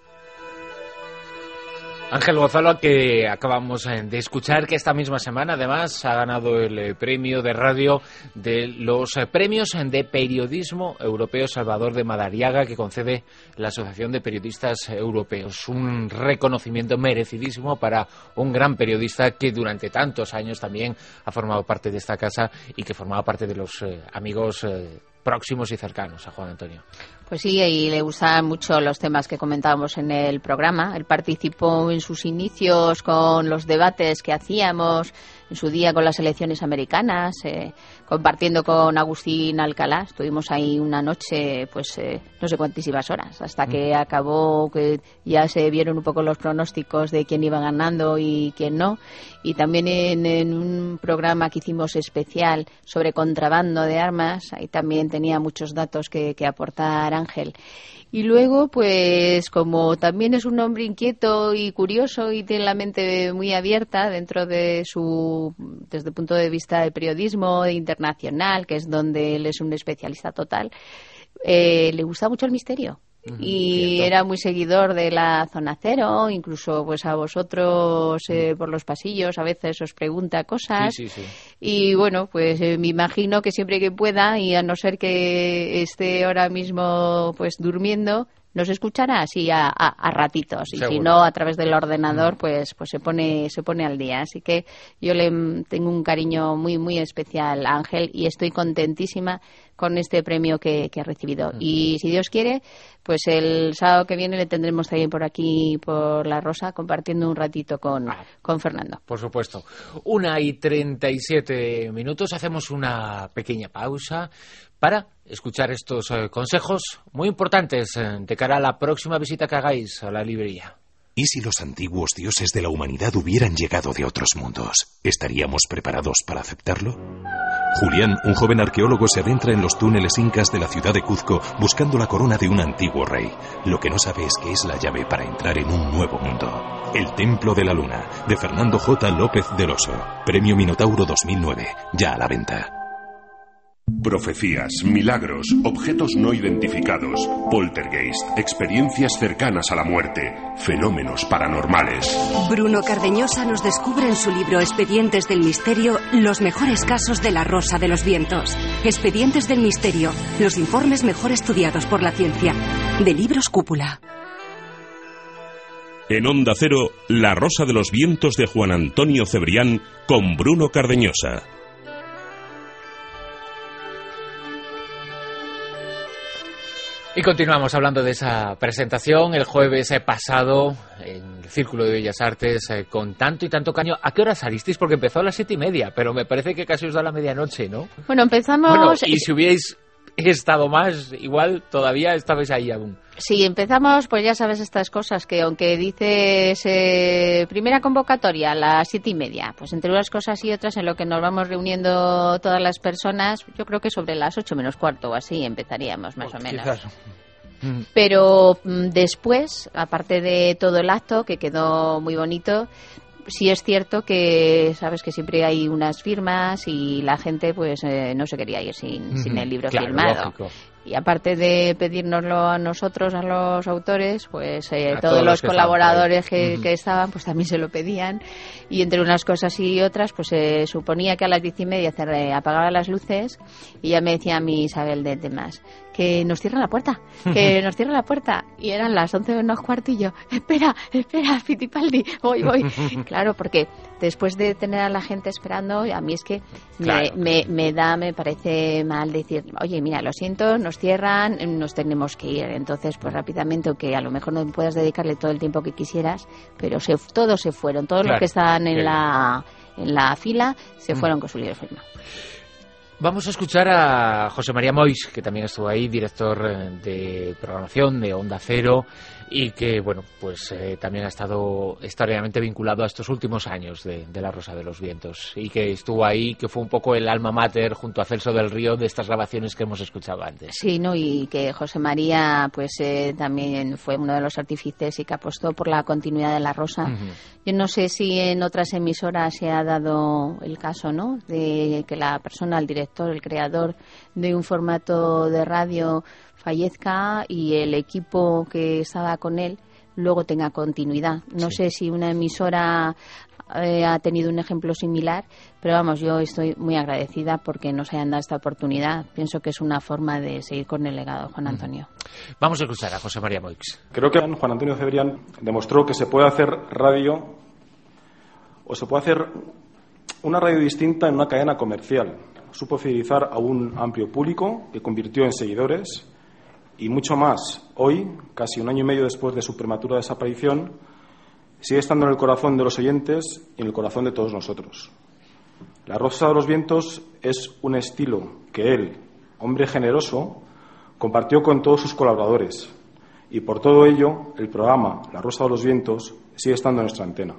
Ángel Gonzalo, que acabamos de escuchar, que esta misma semana además ha ganado el premio de radio de los premios de periodismo europeo Salvador de Madariaga, que concede la Asociación de Periodistas Europeos. Un reconocimiento merecidísimo para un gran periodista que durante tantos años también ha formado parte de esta casa y que formaba parte de los eh, amigos eh, próximos y cercanos a Juan Antonio. Pues sí, y le gustan mucho los temas que comentábamos en el programa. Él participó en sus inicios con los debates que hacíamos en su día con las elecciones americanas, eh, compartiendo con Agustín Alcalá. Estuvimos ahí una noche, pues eh, no sé cuantísimas horas, hasta que acabó, que ya se vieron un poco los pronósticos de quién iba ganando y quién no. Y también en, en un programa que hicimos especial sobre contrabando de armas, ahí también tenía muchos datos que, que aportar Ángel. Y luego, pues como también es un hombre inquieto y curioso y tiene la mente muy abierta dentro de su, desde el punto de vista del periodismo internacional, que es donde él es un especialista total, eh, le gusta mucho el misterio. Y Cierto. Era muy seguidor de la Zona Cero, incluso pues a vosotros eh, por los pasillos a veces os pregunta cosas. Sí, sí, sí. Y bueno, pues eh, me imagino que siempre que pueda, y a no ser que esté ahora mismo pues durmiendo, nos escuchará así a, a, a ratitos. Y Seguro. Si no, a través del ordenador, pues pues se pone se pone al día. Así que yo le tengo un cariño muy muy especial a Ángel y estoy contentísima con este premio que, que ha recibido. Y si Dios quiere, pues el sábado que viene le tendremos también por aquí, por La Rosa, compartiendo un ratito con, ah, con Fernando. Por supuesto. Una y treinta y siete minutos. Hacemos una pequeña pausa para escuchar estos eh, consejos muy importantes eh, de cara a la próxima visita que hagáis a la librería. ¿Y si los antiguos dioses de la humanidad hubieran llegado de otros mundos? ¿Estaríamos preparados para aceptarlo? Julián, un joven arqueólogo, se adentra en los túneles incas de la ciudad de Cuzco buscando la corona de un antiguo rey. Lo que no sabe es que es la llave para entrar en un nuevo mundo. El Templo de la Luna, de Fernando J. López del Oso. Premio Minotauro dos mil nueve, ya a la venta. Profecías, milagros, objetos no identificados, poltergeist, experiencias cercanas a la muerte, fenómenos paranormales. Bruno Cardeñosa nos descubre en su libro Expedientes del Misterio los mejores casos de la Rosa de los Vientos. Expedientes del Misterio, los informes mejor estudiados por la ciencia. De Libros Cúpula. En Onda Cero, La Rosa de los Vientos de Juan Antonio Cebrián con Bruno Cardeñosa. Y continuamos hablando de esa presentación el jueves pasado en el Círculo de Bellas Artes eh, con tanto y tanto caño. ¿A qué hora salisteis? Porque empezó a las siete y media, pero me parece que casi os da la medianoche, ¿no? Bueno, empezamos... Bueno, y si hubierais estado más, igual todavía estabais ahí aún. Sí, empezamos, pues ya sabes estas cosas, que aunque dices eh, primera convocatoria a las siete y media, pues entre unas cosas y otras en lo que nos vamos reuniendo todas las personas, yo creo que sobre las ocho menos cuarto o así empezaríamos más oh, o menos. Quizás. Pero después, aparte de todo el acto, que quedó muy bonito, sí es cierto que sabes que siempre hay unas firmas y la gente pues eh, no se quería ir sin, sin el libro claro, firmado. Lógico. Y aparte de pedírnoslo a nosotros, a los autores, pues eh, a todos, todos los que colaboradores que, uh-huh. que estaban, pues también se lo pedían. Y entre unas cosas y otras, pues se eh, suponía que a las diez y media se apagaban las luces y ya me decía mi Isabel de temas que nos cierran la puerta, que nos cierran la puerta. Y eran las once menos cuarto y yo, espera, espera, Fittipaldi, voy, voy. Claro, porque después de tener a la gente esperando, a mí es que claro. me, me, me da, me parece mal decir, oye, mira, lo siento, nos cierran, nos tenemos que ir. Entonces, pues rápidamente, aunque a lo mejor no puedas dedicarle todo el tiempo que quisieras, pero se, todos se fueron, todos claro. los que estaban en la, en la fila se fueron mm. con su libro firmado. Vamos a escuchar a José María Moix, que también estuvo ahí, director de programación de Onda Cero, y que, bueno, pues eh, también ha estado extraordinariamente vinculado a estos últimos años de, de La Rosa de los Vientos, y que estuvo ahí, que fue un poco el alma mater junto a Celso del Río de estas grabaciones que hemos escuchado antes. Sí, ¿no? Y que José María pues eh, también fue uno de los artífices y que apostó por la continuidad de La Rosa. Uh-huh. Yo no sé si en otras emisoras se ha dado el caso, ¿no?, de que la persona, el director, el creador de un formato de radio fallezca y el equipo que estaba con él luego tenga continuidad. No sí. sé si una emisora eh, ha tenido un ejemplo similar, pero vamos, yo estoy muy agradecida porque nos hayan dado esta oportunidad. Pienso que es una forma de seguir con el legado de Juan Antonio. Vamos a escuchar a José María Moix. Creo que Juan Antonio Cebrián demostró que se puede hacer radio o se puede hacer una radio distinta en una cadena comercial. Supo fidelizar a un amplio público que convirtió en seguidores y mucho más. Hoy, casi un año y medio después de su prematura desaparición, sigue estando en el corazón de los oyentes y en el corazón de todos nosotros. La Rosa de los Vientos es un estilo que él, hombre generoso, compartió con todos sus colaboradores y por todo ello el programa La Rosa de los Vientos sigue estando en nuestra antena.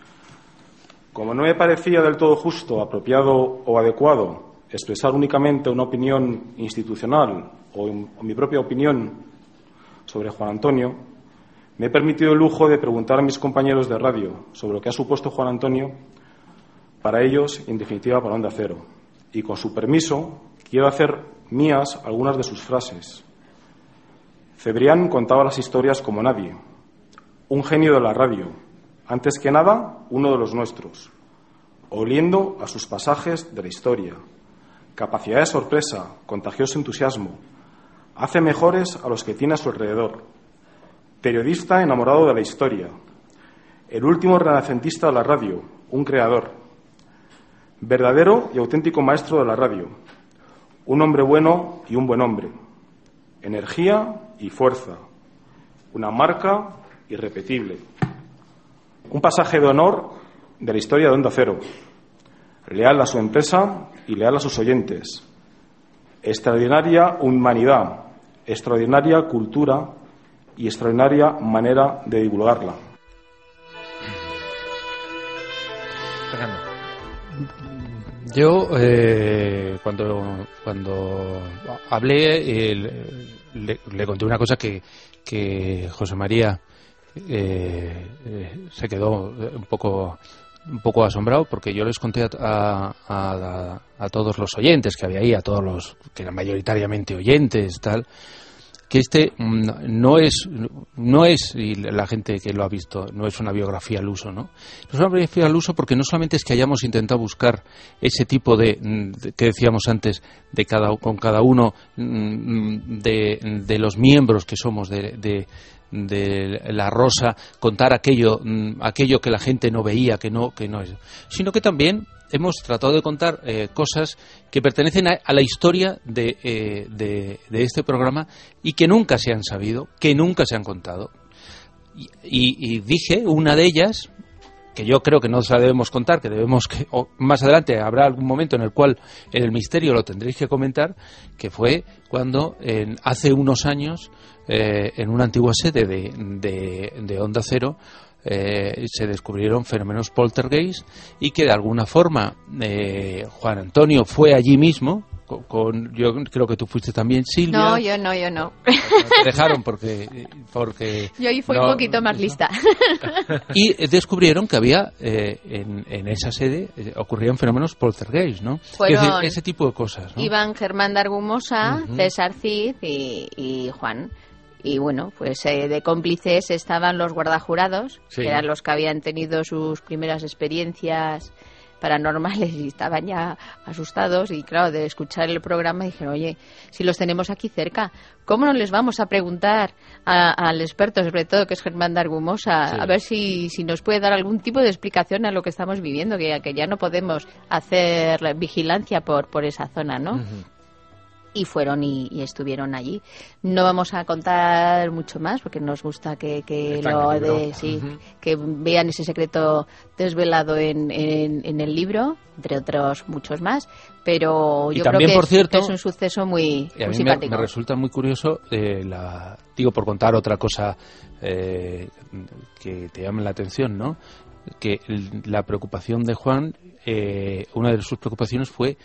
Como no me parecía del todo justo, apropiado o adecuado expresar únicamente una opinión institucional o, o mi propia opinión sobre Juan Antonio, me he permitido el lujo de preguntar a mis compañeros de radio sobre lo que ha supuesto Juan Antonio para ellos y, en definitiva, para Onda Cero. Y con su permiso, quiero hacer mías algunas de sus frases. Cebrián contaba las historias como nadie. Un genio de la radio. Antes que nada, uno de los nuestros. Oliendo a sus pasajes de la historia. Capacidad de sorpresa, contagioso entusiasmo. Hace mejores a los que tiene a su alrededor. Periodista enamorado de la historia. El último renacentista de la radio, un creador. Verdadero y auténtico maestro de la radio. Un hombre bueno y un buen hombre. Energía y fuerza. Una marca irrepetible. Un pasaje de honor de la historia de Onda Cero. Leal a su empresa y leal a sus oyentes. Extraordinaria humanidad, extraordinaria cultura y extraordinaria manera de divulgarla. Yo, eh, cuando, cuando hablé, eh, le, le conté una cosa que, que José María eh, eh, se quedó un poco... un poco asombrado, porque yo les conté a, a, a, a todos los oyentes que había ahí, a todos los que eran mayoritariamente oyentes, tal, que este no es, no es, y la gente que lo ha visto, no es una biografía al uso, ¿no? No es una biografía al uso porque no solamente es que hayamos intentado buscar ese tipo de, de que decíamos antes, de cada, con cada uno de, de los miembros que somos de, de de La Rosa, contar aquello aquello que la gente no veía, que no que no es, sino que también hemos tratado de contar eh, cosas que pertenecen a, a la historia de, eh, de, de este programa y que nunca se han sabido, que nunca se han contado. Y, y, y dije una de ellas, que yo creo que no se la debemos contar, que debemos que o más adelante habrá algún momento en el cual en el misterio lo tendréis que comentar, que fue cuando en, hace unos años eh, en una antigua sede de, de, de Onda Cero eh, se descubrieron fenómenos poltergeist y que de alguna forma eh, Juan Antonio fue allí mismo con, con yo creo que tú fuiste también, Silvia. No, yo no, yo no. Te dejaron porque porque yo ahí fui no, un poquito más lista. Y descubrieron que había eh, en, en esa sede eh, ocurrían fenómenos poltergeist, ¿no? Fueron es decir, ese tipo de cosas, ¿no? Iván Germán de Argumosa, uh-huh. César Cid y, y Juan. Y bueno, pues eh, de cómplices estaban los guardajurados, sí. que eran los que habían tenido sus primeras experiencias paranormales y estaban ya asustados. Y claro, de escuchar el programa dijeron, oye, si los tenemos aquí cerca, ¿cómo no les vamos a preguntar a, al experto, sobre todo que es Germán de Argumosa, sí. a ver si, si nos puede dar algún tipo de explicación a lo que estamos viviendo, que, que ya no podemos hacer vigilancia por, por esa zona, ¿no? Uh-huh. y fueron y, y estuvieron allí. No vamos a contar mucho más porque nos gusta que, que lo de, sí, uh-huh. que vean ese secreto desvelado en, en, en el libro, entre otros muchos más, pero yo creo que, por es, cierto, que es un suceso muy, y a muy mí simpático. Me, me resulta muy curioso, eh, la, digo por contar otra cosa eh, que te llame la atención, ¿no? Que el, la preocupación de Juan, eh, una de sus preocupaciones fue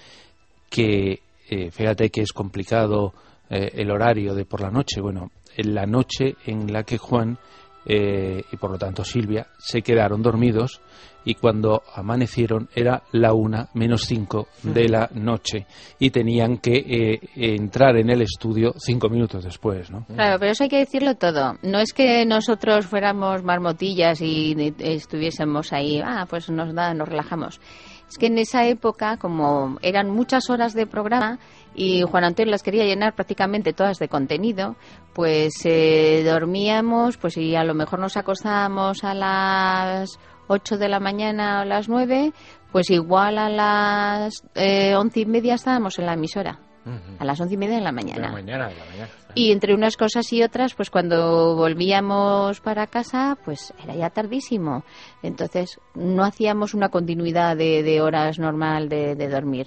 que Eh, fíjate que es complicado eh, el horario de por la noche. Bueno, en la noche en la que Juan eh, y por lo tanto Silvia se quedaron dormidos y cuando amanecieron era la una menos cinco de la noche y tenían que eh, entrar en el estudio cinco minutos después, ¿no? Claro, pero eso hay que decirlo todo. No es que nosotros fuéramos marmotillas y estuviésemos ahí, ah, pues nos da, nos relajamos. Es que en esa época, como eran muchas horas de programa y Juan Antonio las quería llenar prácticamente todas de contenido, pues eh, dormíamos, pues y a lo mejor nos acostábamos a las ocho de la mañana o a las nueve, pues igual a las eh, once y media estábamos en la emisora. Uh-huh. A las once y media de la mañana. De la mañana, de la mañana. Y entre unas cosas y otras, pues cuando volvíamos para casa, pues era ya tardísimo. Entonces no hacíamos una continuidad de, de horas normal de, de dormir.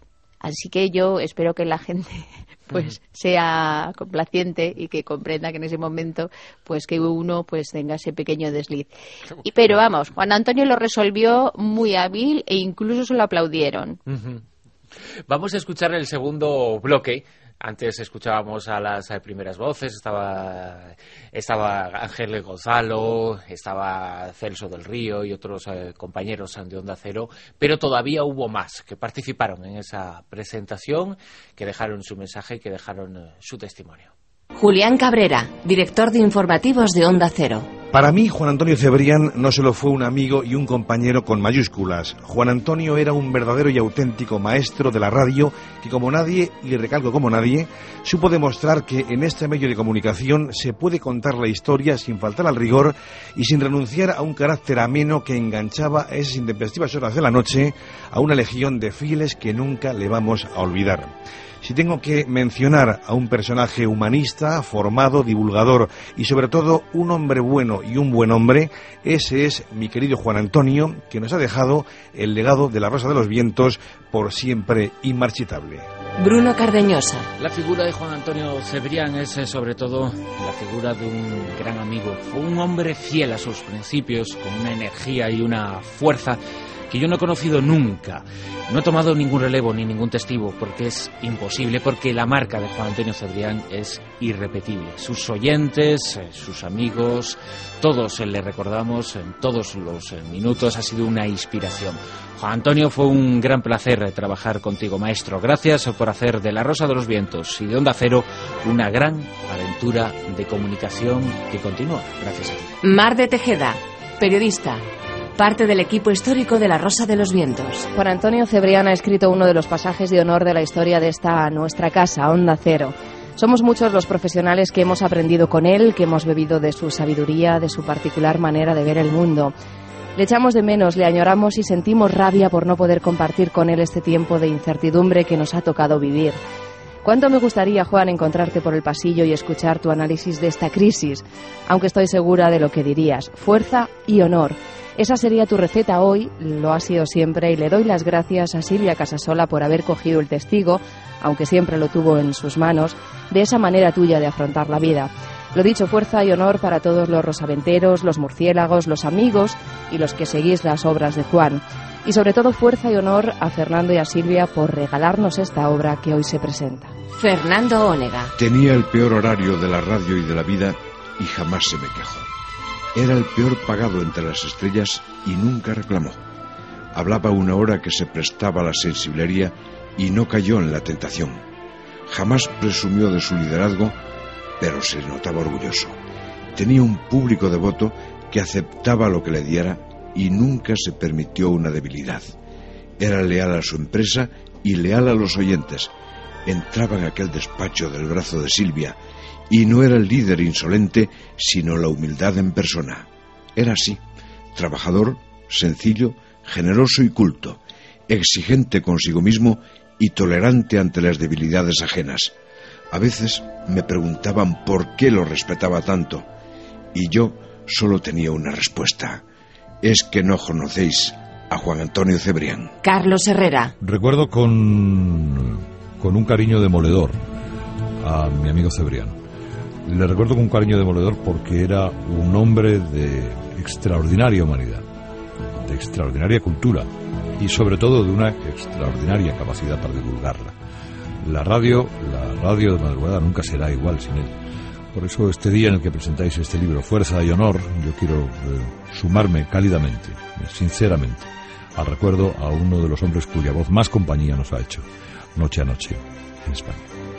Así que yo espero que la gente pues uh-huh. sea complaciente y que comprenda que en ese momento pues que uno pues tenga ese pequeño desliz. Y pero vamos, Juan Antonio lo resolvió muy hábil e incluso se lo aplaudieron. Uh-huh. Vamos a escuchar el segundo bloque. Antes escuchábamos a las primeras voces, estaba estaba Ángel Gonzalo, estaba Celso del Río y otros eh, compañeros de Onda Cero, pero todavía hubo más que participaron en esa presentación, que dejaron su mensaje y que dejaron eh, su testimonio. Julián Cabrera, director de informativos de Onda Cero. Para mí, Juan Antonio Cebrián no solo fue un amigo y un compañero con mayúsculas. Juan Antonio era un verdadero y auténtico maestro de la radio que, como nadie, y recalco como nadie, supo demostrar que en este medio de comunicación se puede contar la historia sin faltar al rigor y sin renunciar a un carácter ameno que enganchaba a esas intempestivas horas de la noche a una legión de fieles que nunca le vamos a olvidar. Si tengo que mencionar a un personaje humanista, formado, divulgador y sobre todo un hombre bueno y un buen hombre, ese es mi querido Juan Antonio, que nos ha dejado el legado de la Rosa de los Vientos por siempre inmarchitable. Bruno Cardeñosa. La figura de Juan Antonio Cebrián es eh, sobre todo la figura de un gran amigo. Fue un hombre fiel a sus principios, con una energía y una fuerza que yo no he conocido nunca. No he tomado ningún relevo ni ningún testigo porque es imposible, porque la marca de Juan Antonio Cebrián es irrepetible. Sus oyentes, sus amigos, todos le recordamos en todos los minutos, ha sido una inspiración. Juan Antonio, fue un gran placer trabajar contigo, maestro. Gracias por hacer de La Rosa de los Vientos y de Onda Cero una gran aventura de comunicación que continúa. Gracias a ti. Mar de Tejeda, periodista. Parte del equipo histórico de La Rosa de los Vientos. Juan Antonio Cebrián ha escrito uno de los pasajes de honor de la historia de esta nuestra casa, Onda Cero. Somos muchos los profesionales que hemos aprendido con él, que hemos bebido de su sabiduría, de su particular manera de ver el mundo. Le echamos de menos, le añoramos y sentimos rabia por no poder compartir con él este tiempo de incertidumbre que nos ha tocado vivir. ¿Cuánto me gustaría, Juan, encontrarte por el pasillo y escuchar tu análisis de esta crisis? Aunque estoy segura de lo que dirías. Fuerza y honor. Esa sería tu receta hoy, lo ha sido siempre, y le doy las gracias a Silvia Casasola por haber cogido el testigo, aunque siempre lo tuvo en sus manos, de esa manera tuya de afrontar la vida. Lo dicho, fuerza y honor para todos los rosaventeros, los murciélagos, los amigos y los que seguís las obras de Juan. Y sobre todo fuerza y honor a Fernando y a Silvia por regalarnos esta obra que hoy se presenta. Fernando Ónega. Tenía el peor horario de la radio y de la vida y jamás se me quejó. Era el peor pagado entre las estrellas y nunca reclamó. Hablaba una hora que se prestaba a la sensiblería y no cayó en la tentación. Jamás presumió de su liderazgo, pero se notaba orgulloso. Tenía un público devoto que aceptaba lo que le diera y nunca se permitió una debilidad. Era leal a su empresa y leal a los oyentes. Entraba en aquel despacho del brazo de Silvia y no era el líder insolente, sino la humildad en persona. Era así, trabajador, sencillo, generoso y culto, exigente consigo mismo y tolerante ante las debilidades ajenas. A veces me preguntaban por qué lo respetaba tanto, y yo solo tenía una respuesta: es que no conocéis a Juan Antonio Cebrián. Carlos Herrera. Recuerdo con, con un cariño demoledor a mi amigo Cebrián. Le recuerdo con un cariño demoledor porque era un hombre de extraordinaria humanidad, de extraordinaria cultura y sobre todo de una extraordinaria capacidad para divulgarla. La radio, la radio de madrugada nunca será igual sin él. Por eso este día en el que presentáis este libro, Fuerza y Honor, yo quiero eh, sumarme cálidamente, sinceramente, al recuerdo a uno de los hombres cuya voz más compañía nos ha hecho noche a noche en España.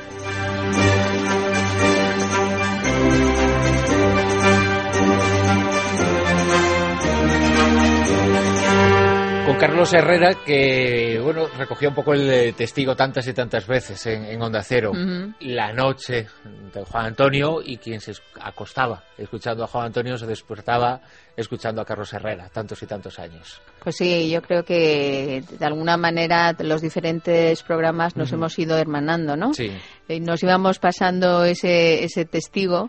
Con Carlos Herrera, que bueno, recogió un poco el testigo tantas y tantas veces en, en Onda Cero. Uh-huh. La noche de Juan Antonio, y quien se acostaba escuchando a Juan Antonio se despertaba escuchando a Carlos Herrera, tantos y tantos años. Pues sí, yo creo que de alguna manera los diferentes programas nos uh-huh. hemos ido hermanando, ¿no? Sí. Nos íbamos pasando ese, ese testigo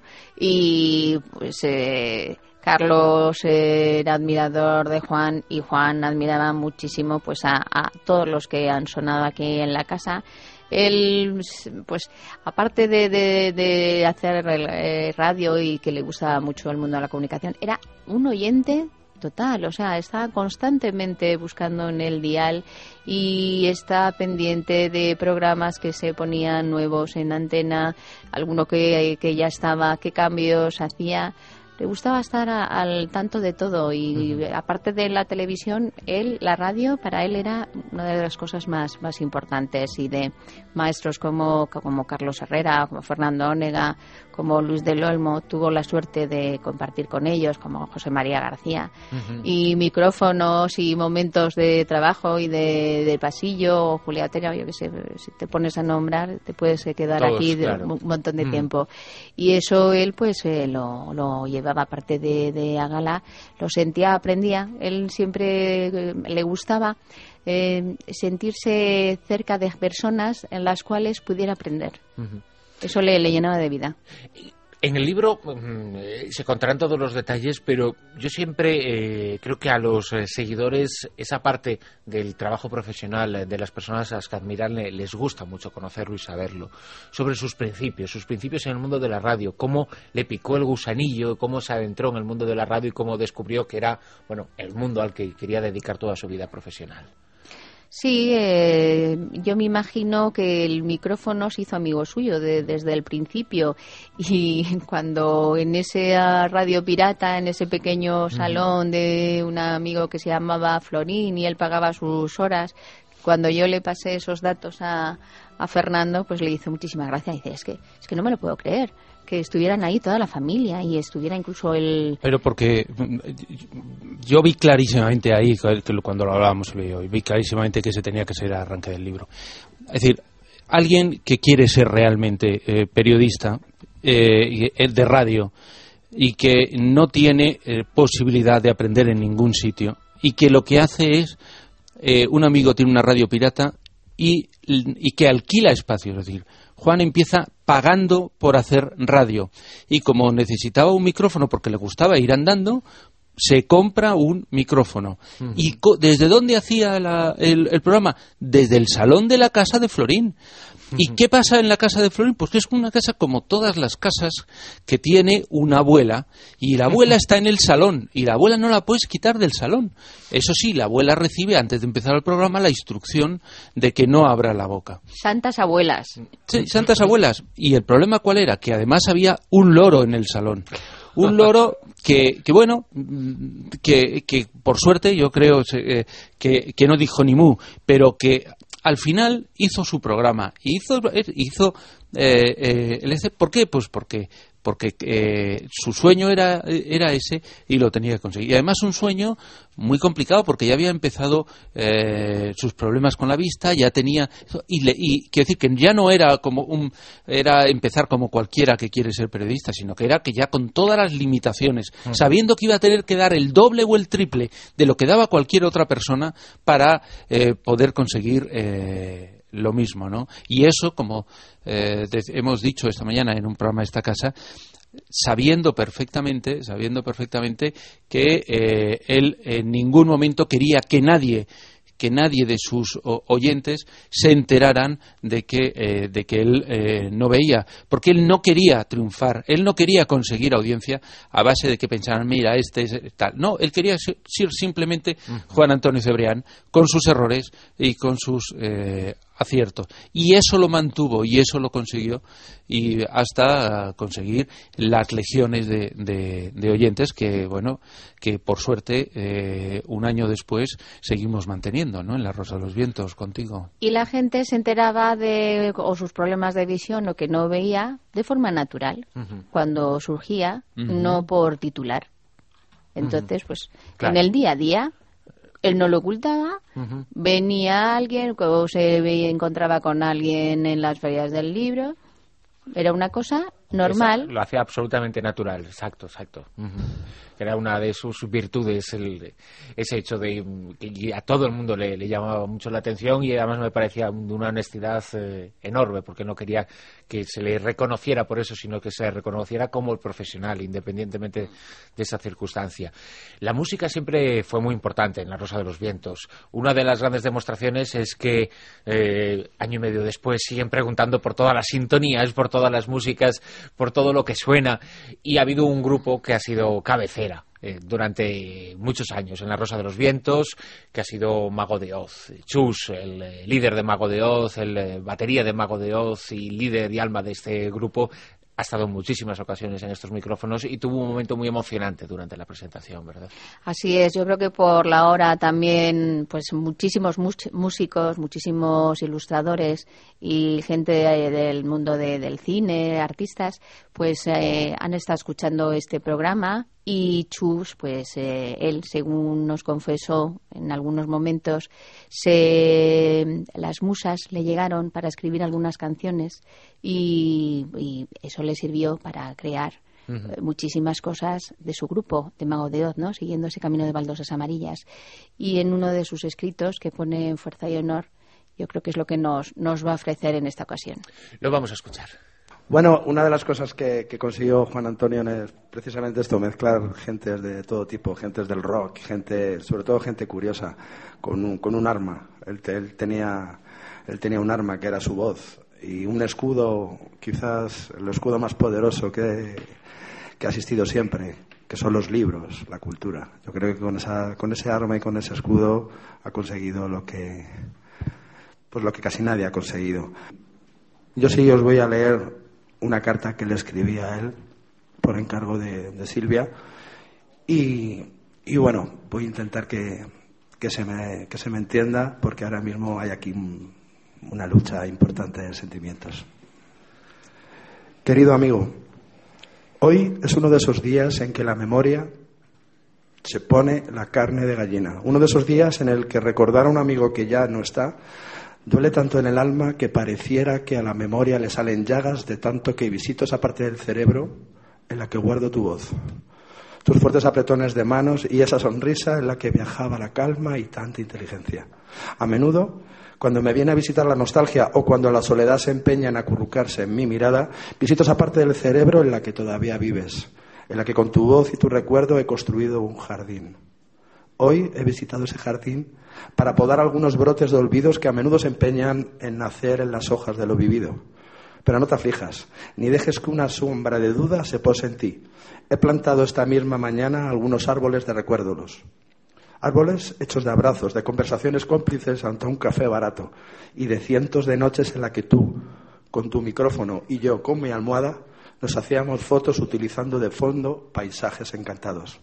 y pues... Eh, Carlos era admirador de Juan y Juan admiraba muchísimo pues a, a todos los que han sonado aquí en la casa. Él, pues, aparte de, de, de hacer eh, radio y que le gusta mucho el mundo de la comunicación, era un oyente total, o sea, está constantemente buscando en el dial y está pendiente de programas que se ponían nuevos en antena, alguno que, que ya estaba, qué cambios hacía. Le gustaba estar a, al tanto de todo y uh-huh. aparte de la televisión, él, la radio, para él era una de las cosas más, más importantes, y de maestros como, como Carlos Herrera, como Fernando Onega, como Luis del Olmo, tuvo la suerte de compartir con ellos, como José María García, uh-huh. y micrófonos y momentos de trabajo y de, de pasillo, Julia Otero, yo qué sé, si te pones a nombrar te puedes quedar Todos, aquí claro. un montón de uh-huh. tiempo, y eso él pues eh, lo, lo lleva aparte de, de a gala, lo sentía, aprendía. Él siempre eh, le gustaba eh, sentirse cerca de personas en las cuales pudiera aprender. Uh-huh. Eso le, le llenaba de vida. En el libro mmm, se contarán todos los detalles, pero yo siempre eh, creo que a los eh, seguidores esa parte del trabajo profesional eh, de las personas a las que admiran le, les gusta mucho conocerlo y saberlo, sobre sus principios, sus principios en el mundo de la radio, cómo le picó el gusanillo, cómo se adentró en el mundo de la radio y cómo descubrió que era, bueno, el mundo al que quería dedicar toda su vida profesional. Sí, eh, yo me imagino que el micrófono se hizo amigo suyo de, desde el principio, y cuando en esa radio pirata, en ese pequeño salón de un amigo que se llamaba Florín y él pagaba sus horas, cuando yo le pasé esos datos a, a Fernando, pues le hizo muchísima gracia y dice, es que, es que no me lo puedo creer, que estuvieran ahí toda la familia y estuviera incluso el... Pero porque yo vi clarísimamente ahí, cuando lo hablábamos, vi clarísimamente que ese tenía que ser el arranque del libro. Es decir, alguien que quiere ser realmente eh, periodista eh, de radio y que no tiene eh, posibilidad de aprender en ningún sitio y que lo que hace es, eh, un amigo tiene una radio pirata y, y que alquila espacios, es decir, Juan empieza pagando por hacer radio y como necesitaba un micrófono porque le gustaba ir andando, se compra un micrófono. Uh-huh. ¿Y co- desde dónde hacía la, el, el programa? Desde el salón de la casa de Florín. Uh-huh. ¿Y qué pasa en la casa de Florín? Pues que es una casa como todas las casas que tiene una abuela, y la abuela está en el salón y la abuela no la puedes quitar del salón. Eso sí, la abuela recibe antes de empezar el programa la instrucción de que no abra la boca. Santas abuelas. Sí, santas abuelas. ¿Y el problema cuál era? Que además había un loro en el salón. Un loro que, que bueno, que, que por suerte yo creo que, que no dijo ni mu, pero que al final hizo su programa. Y hizo, hizo eh, eh, el ese, ¿por qué? Pues porque porque eh, su sueño era, era ese y lo tenía que conseguir. Y además un sueño muy complicado porque ya había empezado eh, sus problemas con la vista, ya tenía... Y, le, y quiero decir que ya no era como un era empezar como cualquiera que quiere ser periodista, sino que era que ya con todas las limitaciones, uh-huh. sabiendo que iba a tener que dar el doble o el triple de lo que daba cualquier otra persona para eh, poder conseguir... Eh, lo mismo, ¿no? Y eso, como eh, de, hemos dicho esta mañana en un programa de esta casa, sabiendo perfectamente, sabiendo perfectamente que eh, él en ningún momento quería que nadie que nadie de sus oyentes se enteraran de que, eh, de que él eh, no veía, porque él no quería triunfar, él no quería conseguir audiencia a base de que pensaran, mira, este es tal. No, él quería ser simplemente Juan Antonio Cebrián, con sus errores y con sus eh, aciertos. Y eso lo mantuvo y eso lo consiguió, y hasta conseguir las legiones de, de, de oyentes que, bueno, que por suerte eh, un año después seguimos manteniendo, ¿no? En La Rosa de los Vientos, contigo. Y la gente se enteraba de o sus problemas de visión o que no veía de forma natural, uh-huh. cuando surgía, uh-huh. no por titular. Entonces, uh-huh. pues claro. En el día a día él no lo ocultaba, uh-huh. venía alguien o se encontraba con alguien en las ferias del libro, era una cosa normal. Esa, lo hacía absolutamente natural, exacto, exacto. Uh-huh. Era una de sus virtudes, el, ese hecho de que a todo el mundo le, le llamaba mucho la atención, y además me parecía de una honestidad eh, enorme, porque no quería que se le reconociera por eso, sino que se reconociera como el profesional, independientemente de esa circunstancia. La música siempre fue muy importante en La Rosa de los Vientos. Una de las grandes demostraciones es que eh, año y medio después siguen preguntando por todas las sintonías, por todas las músicas, por todo lo que suena, y ha habido un grupo que ha sido cabecera Eh, durante muchos años en La Rosa de los Vientos, que ha sido Mago de Oz. Chus, el eh, líder de Mago de Oz, el eh, batería de Mago de Oz y líder y alma de este grupo, ha estado en muchísimas ocasiones en estos micrófonos y tuvo un momento muy emocionante durante la presentación, ¿verdad? Así es, yo creo que por la hora también, pues muchísimos músicos, muchísimos ilustradores y gente del mundo de, del cine, artistas, pues eh, han estado escuchando este programa. Y Chus, pues eh, él, según nos confesó en algunos momentos, se, las musas le llegaron para escribir algunas canciones y, y eso le sirvió para crear uh-huh. eh, muchísimas cosas de su grupo, de Mago de Oz, ¿no? Siguiendo ese camino de baldosas amarillas. Y en uno de sus escritos, que pone en Fuerza y Honor, yo creo que es lo que nos, nos va a ofrecer en esta ocasión. Lo vamos a escuchar. Bueno, una de las cosas que, que consiguió Juan Antonio es precisamente esto, mezclar gentes de todo tipo, gentes del rock, gente, sobre todo gente curiosa, con un, con un arma. Él, él, tenía, él tenía un arma que era su voz y un escudo, quizás el escudo más poderoso que, que ha existido siempre, que son los libros, la cultura. Yo creo que con, esa, con ese arma y con ese escudo ha conseguido lo que, pues lo que casi nadie ha conseguido. Yo sí os voy a leer una carta que le escribí a él por encargo de, de Silvia y, y bueno, voy a intentar que, que, se me, que se me entienda, porque ahora mismo hay aquí un, una lucha importante de sentimientos. Querido amigo, hoy es uno de esos días en que la memoria se pone la carne de gallina, uno de esos días en el que recordar a un amigo que ya no está duele tanto en el alma que pareciera que a la memoria le salen llagas de tanto que visito esa parte del cerebro en la que guardo tu voz, tus fuertes apretones de manos y esa sonrisa en la que viajaba la calma y tanta inteligencia. A menudo, cuando me viene a visitar la nostalgia o cuando la soledad se empeña en acurrucarse en mi mirada, visito esa parte del cerebro en la que todavía vives, en la que con tu voz y tu recuerdo he construido un jardín. Hoy he visitado ese jardín para podar algunos brotes de olvidos que a menudo se empeñan en nacer en las hojas de lo vivido. Pero no te aflijas, ni dejes que una sombra de duda se pose en ti. He plantado esta misma mañana algunos árboles de recuerdos. Árboles hechos de abrazos, de conversaciones cómplices ante un café barato y de cientos de noches en la que tú, con tu micrófono y yo con mi almohada, nos hacíamos fotos utilizando de fondo paisajes encantados.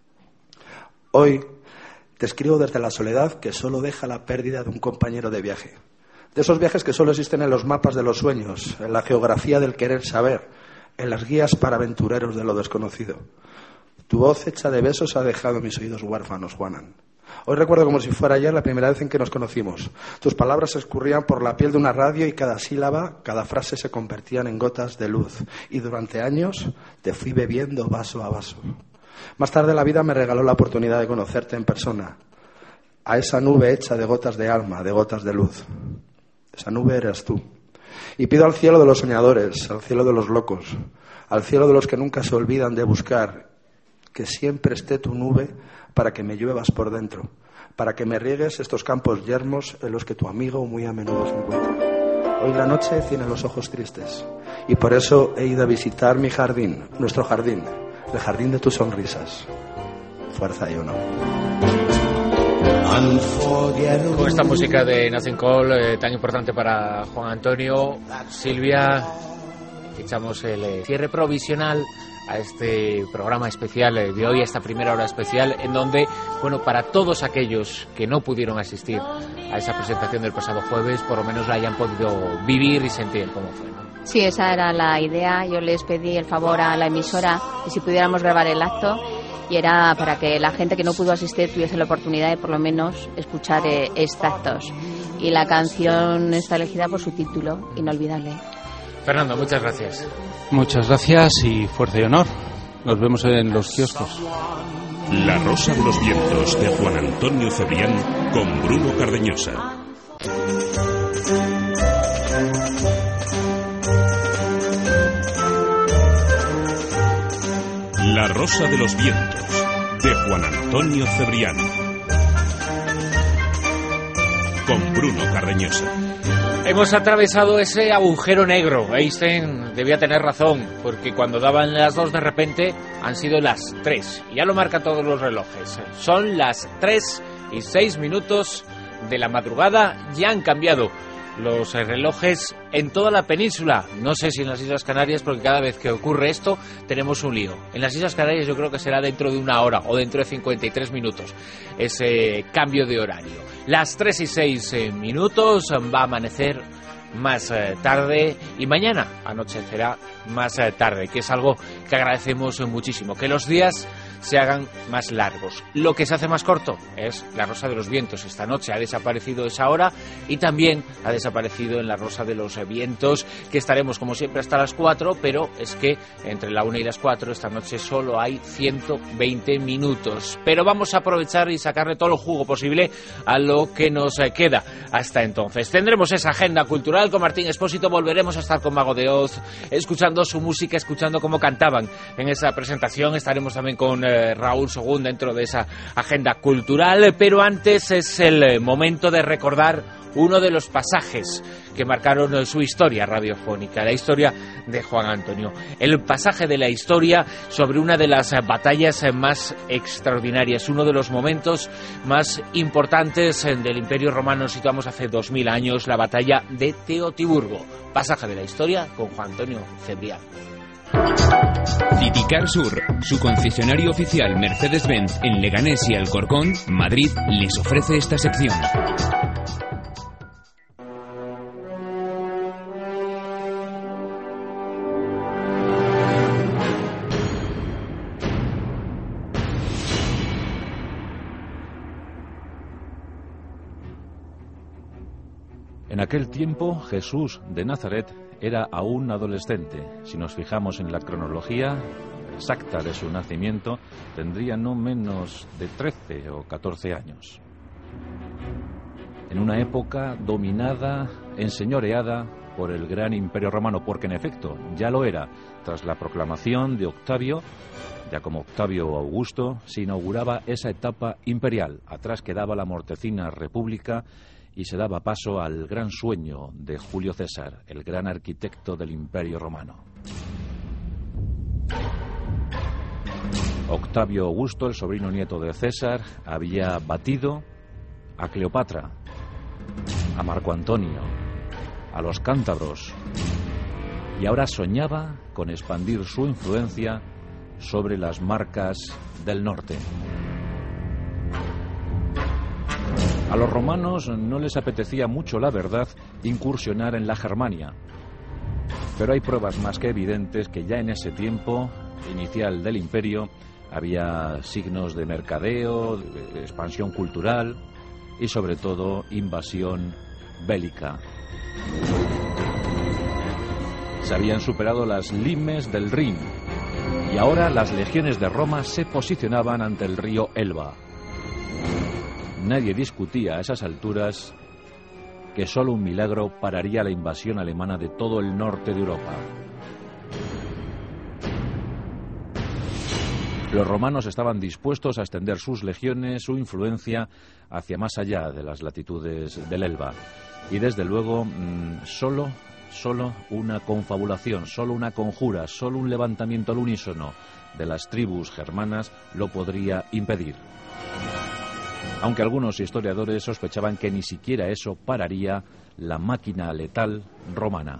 Hoy te escribo desde la soledad que solo deja la pérdida de un compañero de viaje. De esos viajes que solo existen en los mapas de los sueños, en la geografía del querer saber, en las guías para aventureros de lo desconocido. Tu voz hecha de besos ha dejado mis oídos huérfanos, Juanan. Hoy recuerdo como si fuera ayer la primera vez en que nos conocimos. Tus palabras escurrían por la piel de una radio y cada sílaba, cada frase se convertían en gotas de luz. Y durante años te fui bebiendo vaso a vaso. Más tarde la vida me regaló la oportunidad de conocerte en persona, a esa nube hecha de gotas de alma, de gotas de luz. Esa nube eras tú. Y pido al cielo de los soñadores, al cielo de los locos, al cielo de los que nunca se olvidan de buscar, que siempre esté tu nube para que me lluevas por dentro, para que me riegues estos campos yermos en los que tu amigo muy a menudo se encuentra. Hoy la noche tiene los ojos tristes y por eso he ido a visitar mi jardín, nuestro jardín, el jardín de tus sonrisas. Fuerza y honor. Con esta música de Nathan Cole, eh, tan importante para Juan Antonio, Silvia, echamos el eh, cierre provisional a este programa especial eh, de hoy, a esta primera hora especial, en donde, bueno, para todos aquellos que no pudieron asistir a esa presentación del pasado jueves, por lo menos la hayan podido vivir y sentir cómo fue, ¿no? Sí, esa era la idea. Yo les pedí el favor a la emisora que si pudiéramos grabar el acto, y era para que la gente que no pudo asistir tuviese la oportunidad de por lo menos escuchar eh, extractos. Y la canción está elegida por su título, Inolvidable. Fernando, muchas gracias. Muchas gracias y fuerza y honor. Nos vemos en los kioscos. La Rosa de los Vientos, de Juan Antonio Cebrián, con Bruno Cardeñosa. La Rosa de los Vientos, de Juan Antonio Cebrián, con Bruno Cardeñosa. Hemos atravesado ese agujero negro. Einstein debía tener razón, porque cuando daban las dos de repente han sido las tres. Ya lo marcan todos los relojes. Son las tres y seis minutos de la madrugada. Ya han cambiado los relojes en toda la península. No sé si en las Islas Canarias, porque cada vez que ocurre esto tenemos un lío. En las Islas Canarias yo creo que será dentro de una hora o dentro de cincuenta y tres minutos ese cambio de horario. Las tres y seis minutos, va a amanecer más eh, tarde y mañana anochecerá más eh, tarde, que es algo que agradecemos muchísimo, que los días se hagan más largos. Lo que se hace más corto es la Rosa de los Vientos. Esta noche ha desaparecido esa hora y también ha desaparecido en la Rosa de los Vientos, que estaremos como siempre hasta las cuatro, pero es que entre la una y las cuatro esta noche solo hay ciento veinte minutos. Pero vamos a aprovechar y sacarle todo el jugo posible a lo que nos queda hasta entonces. Tendremos esa agenda cultural con Martín Expósito, volveremos a estar con Mago de Oz, escuchando su música, escuchando cómo cantaban en esa presentación. Estaremos también con eh, Raúl Sogún dentro de esa agenda cultural, pero antes es el momento de recordar uno de los pasajes que marcaron su historia radiofónica, la historia de Juan Antonio. El pasaje de la historia sobre una de las batallas más extraordinarias, uno de los momentos más importantes del Imperio Romano. Nos situamos hace dos mil años, la batalla de Teotiburgo. Pasaje de la historia con Juan Antonio Cebrián. Citicar Sur, su concesionario oficial Mercedes-Benz en Leganés y Alcorcón, Madrid, les ofrece esta sección. En aquel tiempo, Jesús de Nazaret era aún adolescente. Si nos fijamos en la cronología exacta de su nacimiento, tendría no menos de trece o catorce años. En una época dominada, enseñoreada por el gran Imperio Romano, porque en efecto ya lo era. Tras la proclamación de Octavio, ya como Octavio Augusto, se inauguraba esa etapa imperial. Atrás quedaba la mortecina república y se daba paso al gran sueño de Julio César, el gran arquitecto del Imperio Romano. Octavio Augusto, el sobrino nieto de César, había batido a Cleopatra, a Marco Antonio, a los cántabros, y ahora soñaba con expandir su influencia sobre las marcas del norte. A los romanos no les apetecía mucho, la verdad, incursionar en la Germania. Pero hay pruebas más que evidentes que ya en ese tiempo inicial del imperio había signos de mercadeo, de expansión cultural y sobre todo invasión bélica. Se habían superado las limes del Rin y ahora las legiones de Roma se posicionaban ante el río Elba. Nadie discutía a esas alturas que solo un milagro pararía la invasión alemana de todo el norte de Europa. Los romanos estaban dispuestos a extender sus legiones, su influencia, hacia más allá de las latitudes del Elba. Y desde luego, mmm, solo, solo una confabulación, solo una conjura, solo un levantamiento al unísono de las tribus germanas lo podría impedir. Aunque algunos historiadores sospechaban que ni siquiera eso pararía la máquina letal romana.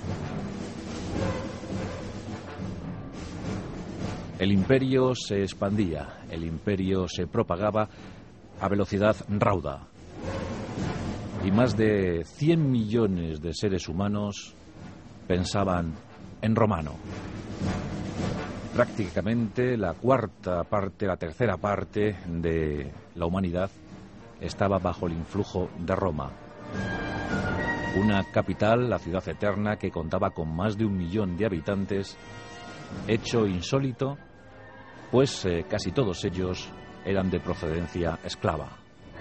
El imperio se expandía, el imperio se propagaba a velocidad rauda. Y más de cien millones de seres humanos pensaban en romano. Prácticamente la cuarta parte, la tercera parte de la humanidad estaba bajo el influjo de Roma. Una capital, la ciudad eterna, que contaba con más de un millón de habitantes, hecho insólito, pues eh, casi todos ellos eran de procedencia esclava.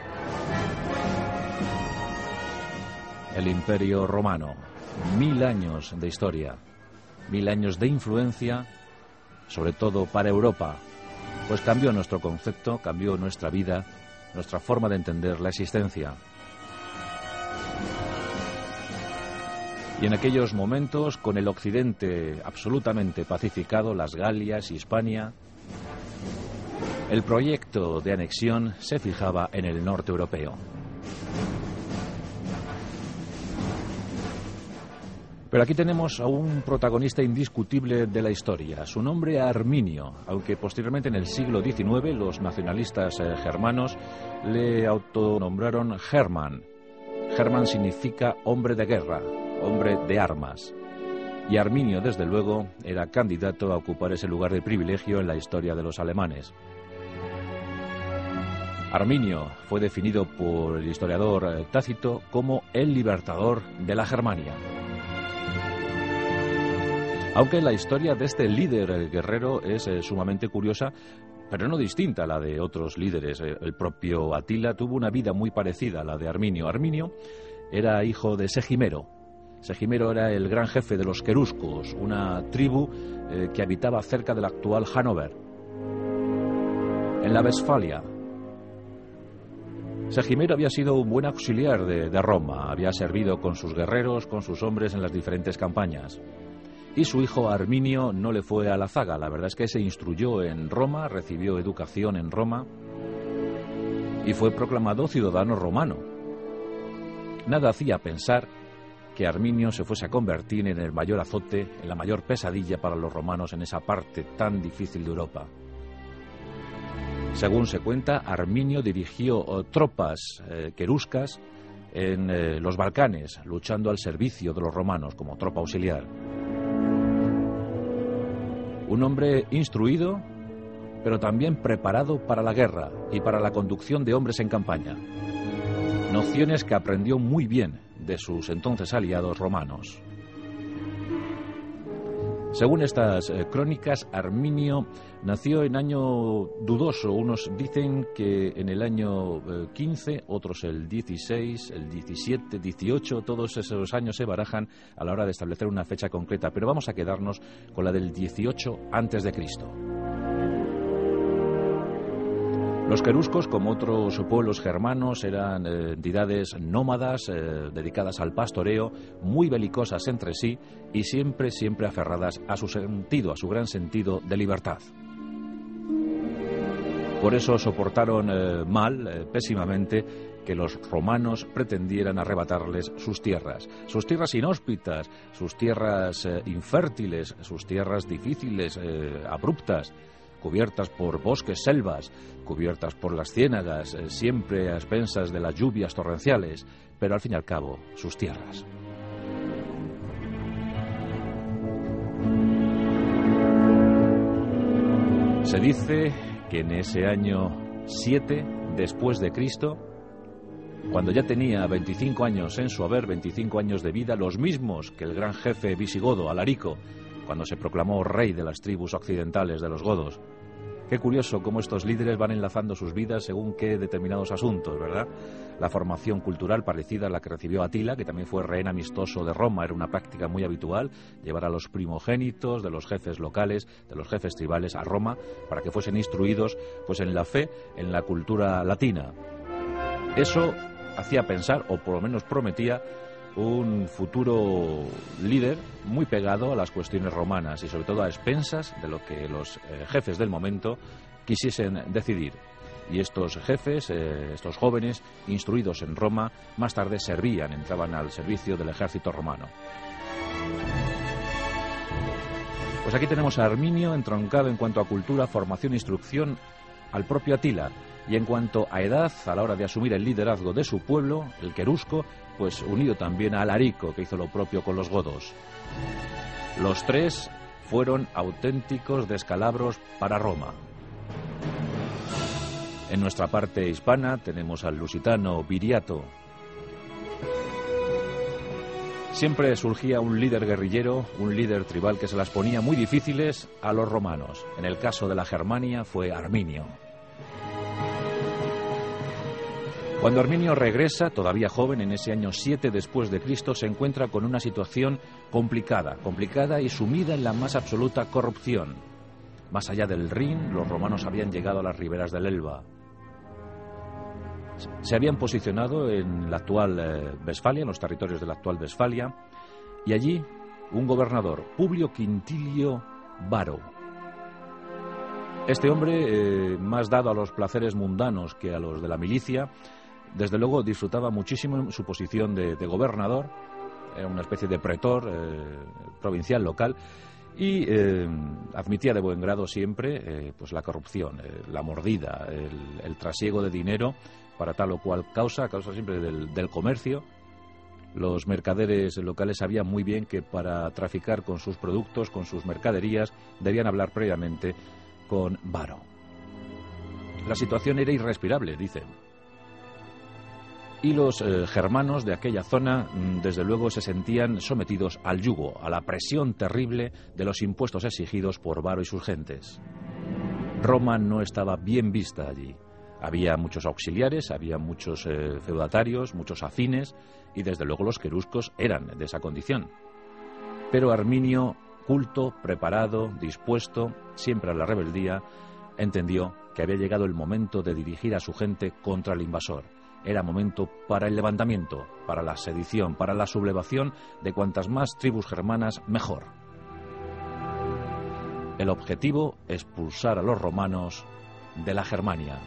El Imperio Romano, mil años de historia, mil años de influencia, sobre todo para Europa, pues cambió nuestro concepto, cambió nuestra vida, nuestra forma de entender la existencia. Y en aquellos momentos, con el occidente absolutamente pacificado, las Galias, Hispania, el proyecto de anexión se fijaba en el norte europeo. Pero aquí tenemos a un protagonista indiscutible de la historia. Su nombre Arminio, aunque posteriormente en el siglo diecinueve los nacionalistas eh, germanos le autonombraron Hermann. Hermann significa hombre de guerra, hombre de armas. Y Arminio, desde luego, era candidato a ocupar ese lugar de privilegio en la historia de los alemanes. Arminio fue definido por el historiador Tácito como el libertador de la Germania. Aunque la historia de este líder guerrero es eh, sumamente curiosa, pero no distinta a la de otros líderes. El propio Atila tuvo una vida muy parecida a la de Arminio. Arminio era hijo de Segimero. Segimero era el gran jefe de los queruscos, una tribu eh, que habitaba cerca del actual Hannover, en la Westfalia. Segimero había sido un buen auxiliar de, de Roma, había servido con sus guerreros, con sus hombres en las diferentes campañas. Y su hijo Arminio no le fue a la zaga. La verdad es que se instruyó en Roma, recibió educación en Roma y fue proclamado ciudadano romano. Nada hacía pensar que Arminio se fuese a convertir en el mayor azote, en la mayor pesadilla para los romanos en esa parte tan difícil de Europa. Según se cuenta, Arminio dirigió oh, tropas eh, queruscas en eh, los Balcanes, luchando al servicio de los romanos como tropa auxiliar. Un hombre instruido, pero también preparado para la guerra y para la conducción de hombres en campaña. Nociones que aprendió muy bien de sus entonces aliados romanos. Según estas eh, crónicas, Arminio nació en año dudoso. Unos dicen que en el año eh, quince, otros el dieciséis, el diecisiete, dieciocho, todos esos años se barajan a la hora de establecer una fecha concreta, pero vamos a quedarnos con la del dieciocho antes de Cristo. Los queruscos, como otros pueblos germanos, eran eh, entidades nómadas eh, dedicadas al pastoreo, muy belicosas entre sí y siempre, siempre aferradas a su sentido, a su gran sentido de libertad. Por eso soportaron eh, mal, eh, pésimamente, que los romanos pretendieran arrebatarles sus tierras, sus tierras inhóspitas, sus tierras eh, infértiles, sus tierras difíciles, eh, abruptas, cubiertas por bosques, selvas, cubiertas por las ciénagas, eh, siempre a expensas de las lluvias torrenciales, pero al fin y al cabo, sus tierras. Se dice que en ese año siete después de Cristo, cuando ya tenía veinticinco años en su haber, veinticinco años de vida, los mismos que el gran jefe visigodo Alarico, cuando se proclamó rey de las tribus occidentales de los godos, Qué curioso cómo estos líderes van enlazando sus vidas según qué determinados asuntos, ¿verdad? La formación cultural parecida a la que recibió Atila, que también fue rehén amistoso de Roma, era una práctica muy habitual, llevar a los primogénitos de los jefes locales, de los jefes tribales a Roma, para que fuesen instruidos pues en la fe, en la cultura latina. Eso hacía pensar, o por lo menos prometía, un futuro líder muy pegado a las cuestiones romanas y sobre todo a expensas de lo que los eh, jefes del momento quisiesen decidir. Y estos jefes, eh, estos jóvenes, instruidos en Roma, más tarde servían, entraban al servicio del ejército romano. Pues aquí tenemos a Arminio entroncado en cuanto a cultura, formación e instrucción al propio Atila. Y en cuanto a edad, a la hora de asumir el liderazgo de su pueblo, el querusco, pues unido también a Alarico, que hizo lo propio con los godos. Los tres fueron auténticos descalabros para Roma. En nuestra parte hispana tenemos al lusitano Viriato. Siempre surgía un líder guerrillero, un líder tribal que se las ponía muy difíciles a los romanos. En el caso de la Germania fue Arminio. Cuando Arminio regresa, todavía joven, en ese año siete después de Cristo, se encuentra con una situación complicada, complicada y sumida en la más absoluta corrupción. Más allá del Rin, los romanos habían llegado a las riberas del Elba. Se habían posicionado en la actual eh, Westfalia, en los territorios de la actual Westfalia, y allí un gobernador, Publio Quintilio Varo. Este hombre, eh, más dado a los placeres mundanos que a los de la milicia, desde luego disfrutaba muchísimo en su posición de, de gobernador, era una especie de pretor eh, provincial local, y eh, admitía de buen grado siempre eh, pues la corrupción, eh, la mordida, el, el trasiego de dinero para tal o cual causa, causa siempre del, del comercio. Los mercaderes locales sabían muy bien que para traficar con sus productos, con sus mercaderías, debían hablar previamente con Varo. La situación era irrespirable, dicen. Y los eh, germanos de aquella zona, desde luego, se sentían sometidos al yugo, a la presión terrible de los impuestos exigidos por Varo y sus gentes. Roma no estaba bien vista allí. Había muchos auxiliares, había muchos eh, feudatarios, muchos afines, y desde luego los queruscos eran de esa condición. Pero Arminio, culto, preparado, dispuesto, siempre a la rebeldía, entendió que había llegado el momento de dirigir a su gente contra el invasor. Era momento para el levantamiento, para la sedición, para la sublevación de cuantas más tribus germanas, mejor. El objetivo, expulsar a los romanos de la Germania.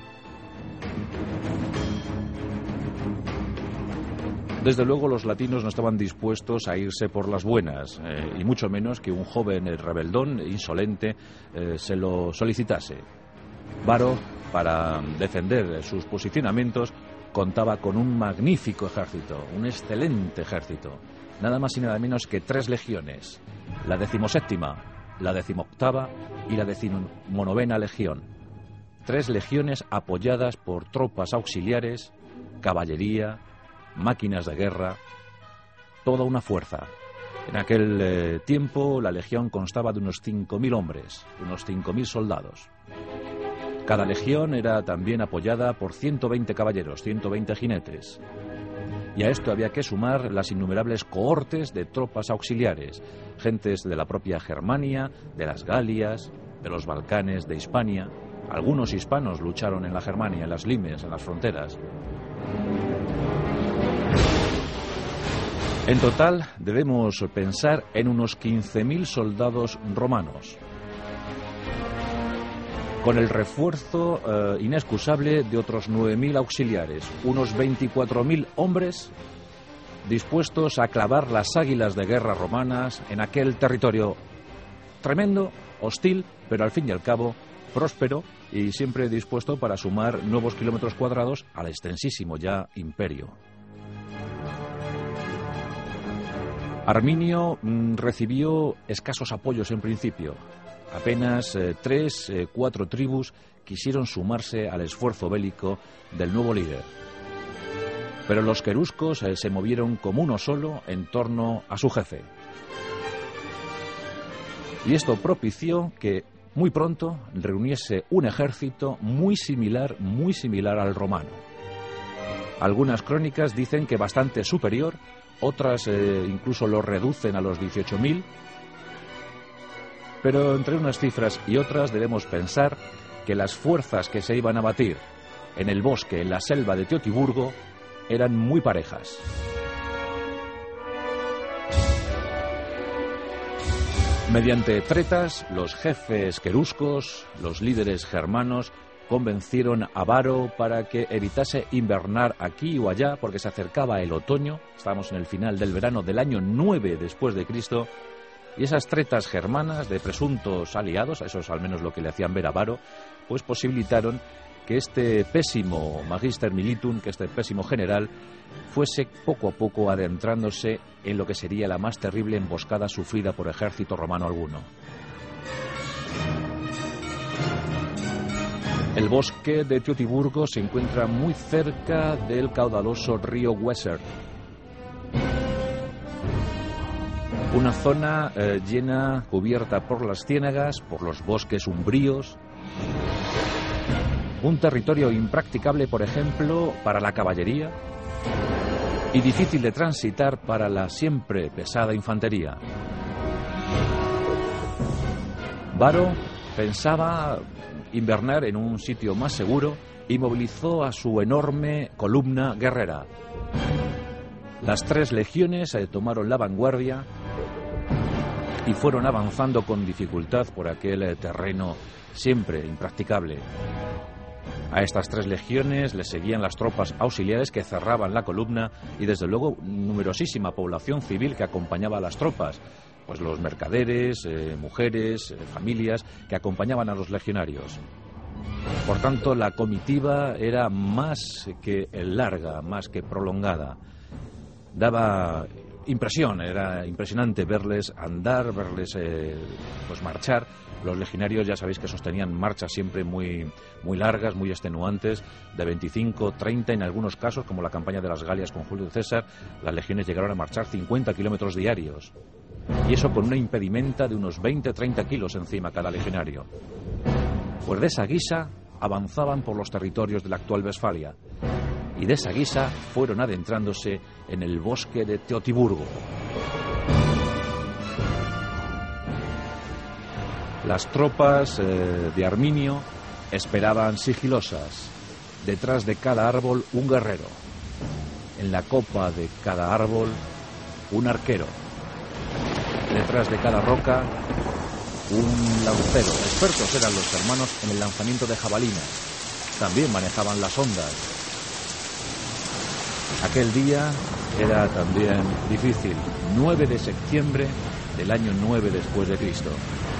Desde luego los latinos no estaban dispuestos a irse por las buenas, eh, y mucho menos que un joven rebeldón, insolente, eh, se lo solicitase. Varo, para defender sus posicionamientos, contaba con un magnífico ejército, un excelente ejército, nada más y nada menos que tres legiones, la decimoséptima, la decimoctava y la decimonovena legión. Tres legiones apoyadas por tropas auxiliares, caballería, máquinas de guerra, toda una fuerza. En aquel eh, tiempo la legión constaba de unos cinco mil hombres, unos cinco mil soldados. Cada legión era también apoyada por ciento veinte caballeros, ciento veinte jinetes. Y a esto había que sumar las innumerables cohortes de tropas auxiliares, gentes de la propia Germania, de las Galias, de los Balcanes, de Hispania. Algunos hispanos lucharon en la Germania, en las limes, en las fronteras. En total, debemos pensar en unos quince mil soldados romanos, con el refuerzo eh, inexcusable de otros nueve mil auxiliares, unos veinticuatro mil hombres dispuestos a clavar las águilas de guerra romanas en aquel territorio tremendo, hostil, pero al fin y al cabo próspero y siempre dispuesto para sumar nuevos kilómetros cuadrados al extensísimo ya imperio. Arminio mm, recibió escasos apoyos en principio. Apenas eh, tres, eh, cuatro tribus quisieron sumarse al esfuerzo bélico del nuevo líder. Pero los queruscos eh, se movieron como uno solo en torno a su jefe. Y esto propició que muy pronto reuniese un ejército muy similar, muy similar al romano. Algunas crónicas dicen que bastante superior, otras eh, incluso lo reducen a los dieciocho mil, pero entre unas cifras y otras debemos pensar que las fuerzas que se iban a batir en el bosque, en la selva de Teotiburgo, eran muy parejas. Mediante tretas, los jefes queruscos, los líderes germanos, convencieron a Varo para que evitase invernar aquí o allá, porque se acercaba el otoño, estábamos en el final del verano del año nueve después de Cristo, y esas tretas germanas de presuntos aliados, eso es al menos lo que le hacían ver a Varo, pues posibilitaron que este pésimo Magister Militum, que este pésimo general, fuese poco a poco adentrándose en lo que sería la más terrible emboscada sufrida por ejército romano alguno. El bosque de Teotiburgo se encuentra muy cerca del caudaloso río Weser, una zona eh, llena, cubierta por las ciénagas, por los bosques umbríos, un territorio impracticable, por ejemplo, para la caballería y difícil de transitar para la siempre pesada infantería. Varo pensaba invernar en un sitio más seguro y movilizó a su enorme columna guerrera. Las tres legiones eh, tomaron la vanguardia y fueron avanzando con dificultad por aquel eh, terreno siempre impracticable. A estas tres legiones le seguían las tropas auxiliares que cerraban la columna y desde luego numerosísima población civil que acompañaba a las tropas, pues los mercaderes, eh, mujeres, eh, familias que acompañaban a los legionarios. Por tanto, la comitiva era más que larga, más que prolongada. Daba impresión, era impresionante verles andar, verles eh, pues marchar. Los legionarios ya sabéis que sostenían marchas siempre muy, muy largas, muy extenuantes, de veinticinco, treinta, en algunos casos, como la campaña de las Galias con Julio César, las legiones llegaron a marchar cincuenta kilómetros diarios. Y eso con una impedimenta de unos veinte, treinta kilos encima cada legionario. Pues de esa guisa avanzaban por los territorios de la actual Westfalia. Y de esa guisa fueron adentrándose en el bosque de Teotiburgo. Las tropas eh, de Arminio esperaban sigilosas. Detrás de cada árbol un guerrero. En la copa de cada árbol un arquero. Detrás de cada roca un lancero. Expertos eran los hermanos en el lanzamiento de jabalinas. También manejaban las ondas. Aquel día era también difícil. nueve de septiembre del año nueve después de Cristo.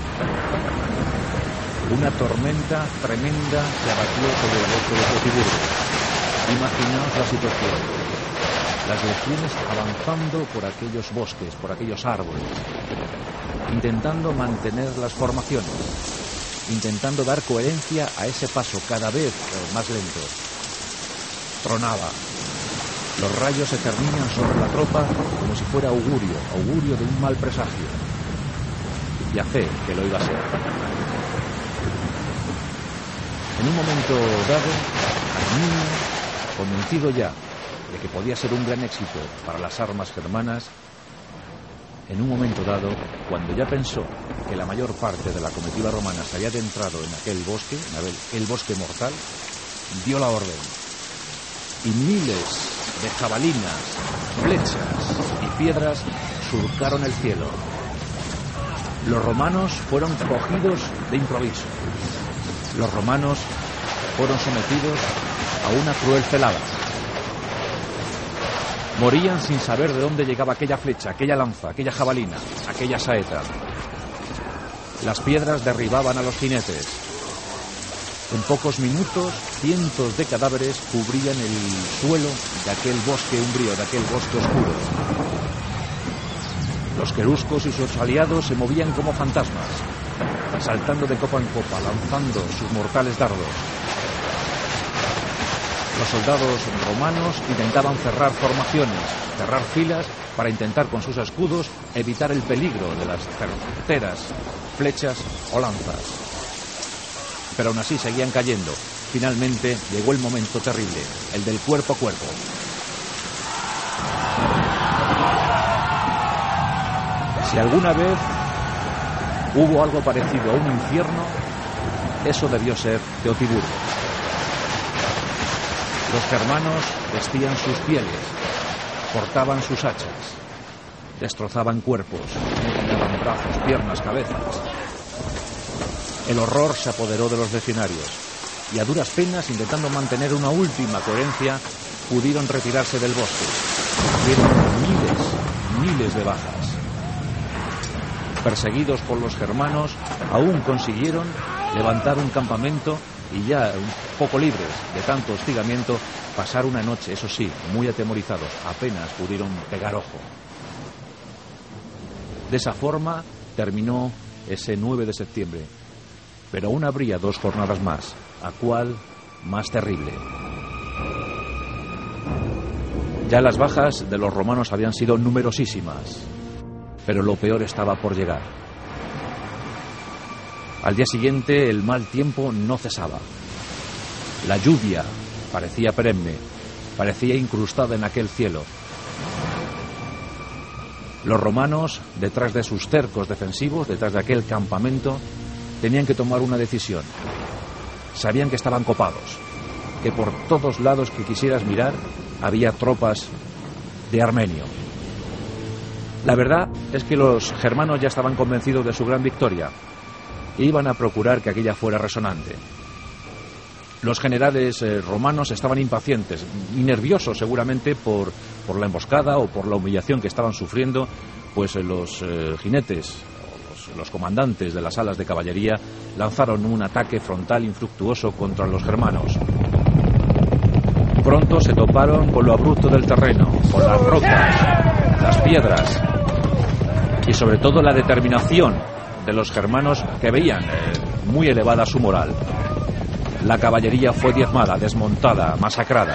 Una tormenta tremenda se abatió sobre el bosque de Teotiburgo. Imaginaos la situación. Las legiones avanzando por aquellos bosques, por aquellos árboles, intentando mantener las formaciones, intentando dar coherencia a ese paso cada vez más lento. Tronaba. Los rayos se cernían sobre la tropa como si fuera augurio, augurio de un mal presagio. Y a fe que lo iba a ser. En un momento dado, Arminio, convencido ya de que podía ser un gran éxito para las armas germanas, en un momento dado, cuando ya pensó que la mayor parte de la comitiva romana se había adentrado en aquel bosque, en aquel bosque mortal, dio la orden. Y miles de jabalinas, flechas y piedras surcaron el cielo. Los romanos fueron cogidos de improviso. Los romanos fueron sometidos a una cruel celada. Morían sin saber de dónde llegaba aquella flecha, aquella lanza, aquella jabalina, aquella saeta. Las piedras derribaban a los jinetes. En pocos minutos, cientos de cadáveres cubrían el suelo de aquel bosque umbrío, de aquel bosque oscuro. Los queruscos y sus aliados se movían como fantasmas, saltando de copa en copa, lanzando sus mortales dardos. Los soldados romanos intentaban cerrar formaciones, cerrar filas, para intentar con sus escudos evitar el peligro de las certeras flechas o lanzas. pero aún así seguían cayendo. Finalmente llegó el momento terrible, el del cuerpo a cuerpo. Si alguna vez hubo algo parecido a un infierno, eso debió ser Teotiburgo. Los germanos vestían sus pieles, cortaban sus hachas, destrozaban cuerpos, mutilaban brazos, piernas, cabezas. El horror se apoderó de los legionarios y a duras penas, intentando mantener una última coherencia, pudieron retirarse del bosque. Hubieron miles, miles de bajas. Perseguidos por los germanos, aún consiguieron levantar un campamento y ya un poco libres de tanto hostigamiento, pasar una noche, eso sí, muy atemorizados. Apenas pudieron pegar ojo. De esa forma terminó ese nueve de septiembre. Pero aún habría dos jornadas más, ¿a cuál más terrible? Ya las bajas de los romanos habían sido numerosísimas, pero lo peor estaba por llegar. Al día siguiente el mal tiempo no cesaba. La lluvia parecía perenne, parecía incrustada en aquel cielo. Los romanos, detrás de sus cercos defensivos, detrás de aquel campamento, tenían que tomar una decisión. Sabían que estaban copados, que por todos lados que quisieras mirar había tropas de Armenio. La verdad es que los germanos ya estaban convencidos de su gran victoria e iban a procurar que aquella fuera resonante. Los generales eh, romanos estaban impacientes y nerviosos seguramente por, por la emboscada o por la humillación que estaban sufriendo, pues eh, los eh, jinetes, los, los comandantes de las alas de caballería lanzaron un ataque frontal infructuoso contra los germanos. Pronto se toparon con lo abrupto del terreno, con las rocas, las piedras y sobre todo la determinación de los germanos, que veían eh, muy elevada su moral. La caballería fue diezmada, desmontada, masacrada.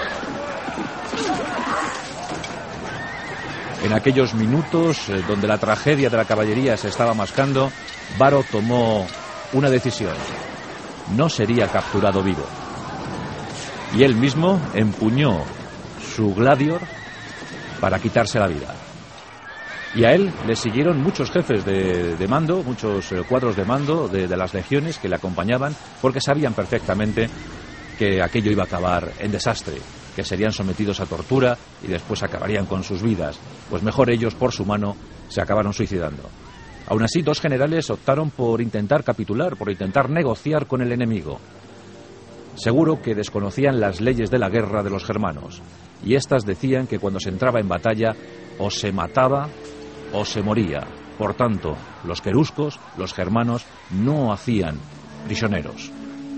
En aquellos minutos eh, donde la tragedia de la caballería se estaba mascando, Varo tomó una decisión: no sería capturado vivo. Y él mismo empuñó su gladior para quitarse la vida. Y a él le siguieron muchos jefes de, de mando, muchos eh, cuadros de mando de, de las legiones que le acompañaban, porque sabían perfectamente que aquello iba a acabar en desastre, que serían sometidos a tortura y después acabarían con sus vidas. Pues mejor ellos, por su mano, se acabaron suicidando. Aún así, dos generales optaron por intentar capitular, por intentar negociar con el enemigo. Seguro que desconocían las leyes de la guerra de los germanos, y éstas decían que cuando se entraba en batalla o se mataba o se moría. Por tanto, los queruscos, los germanos, no hacían prisioneros.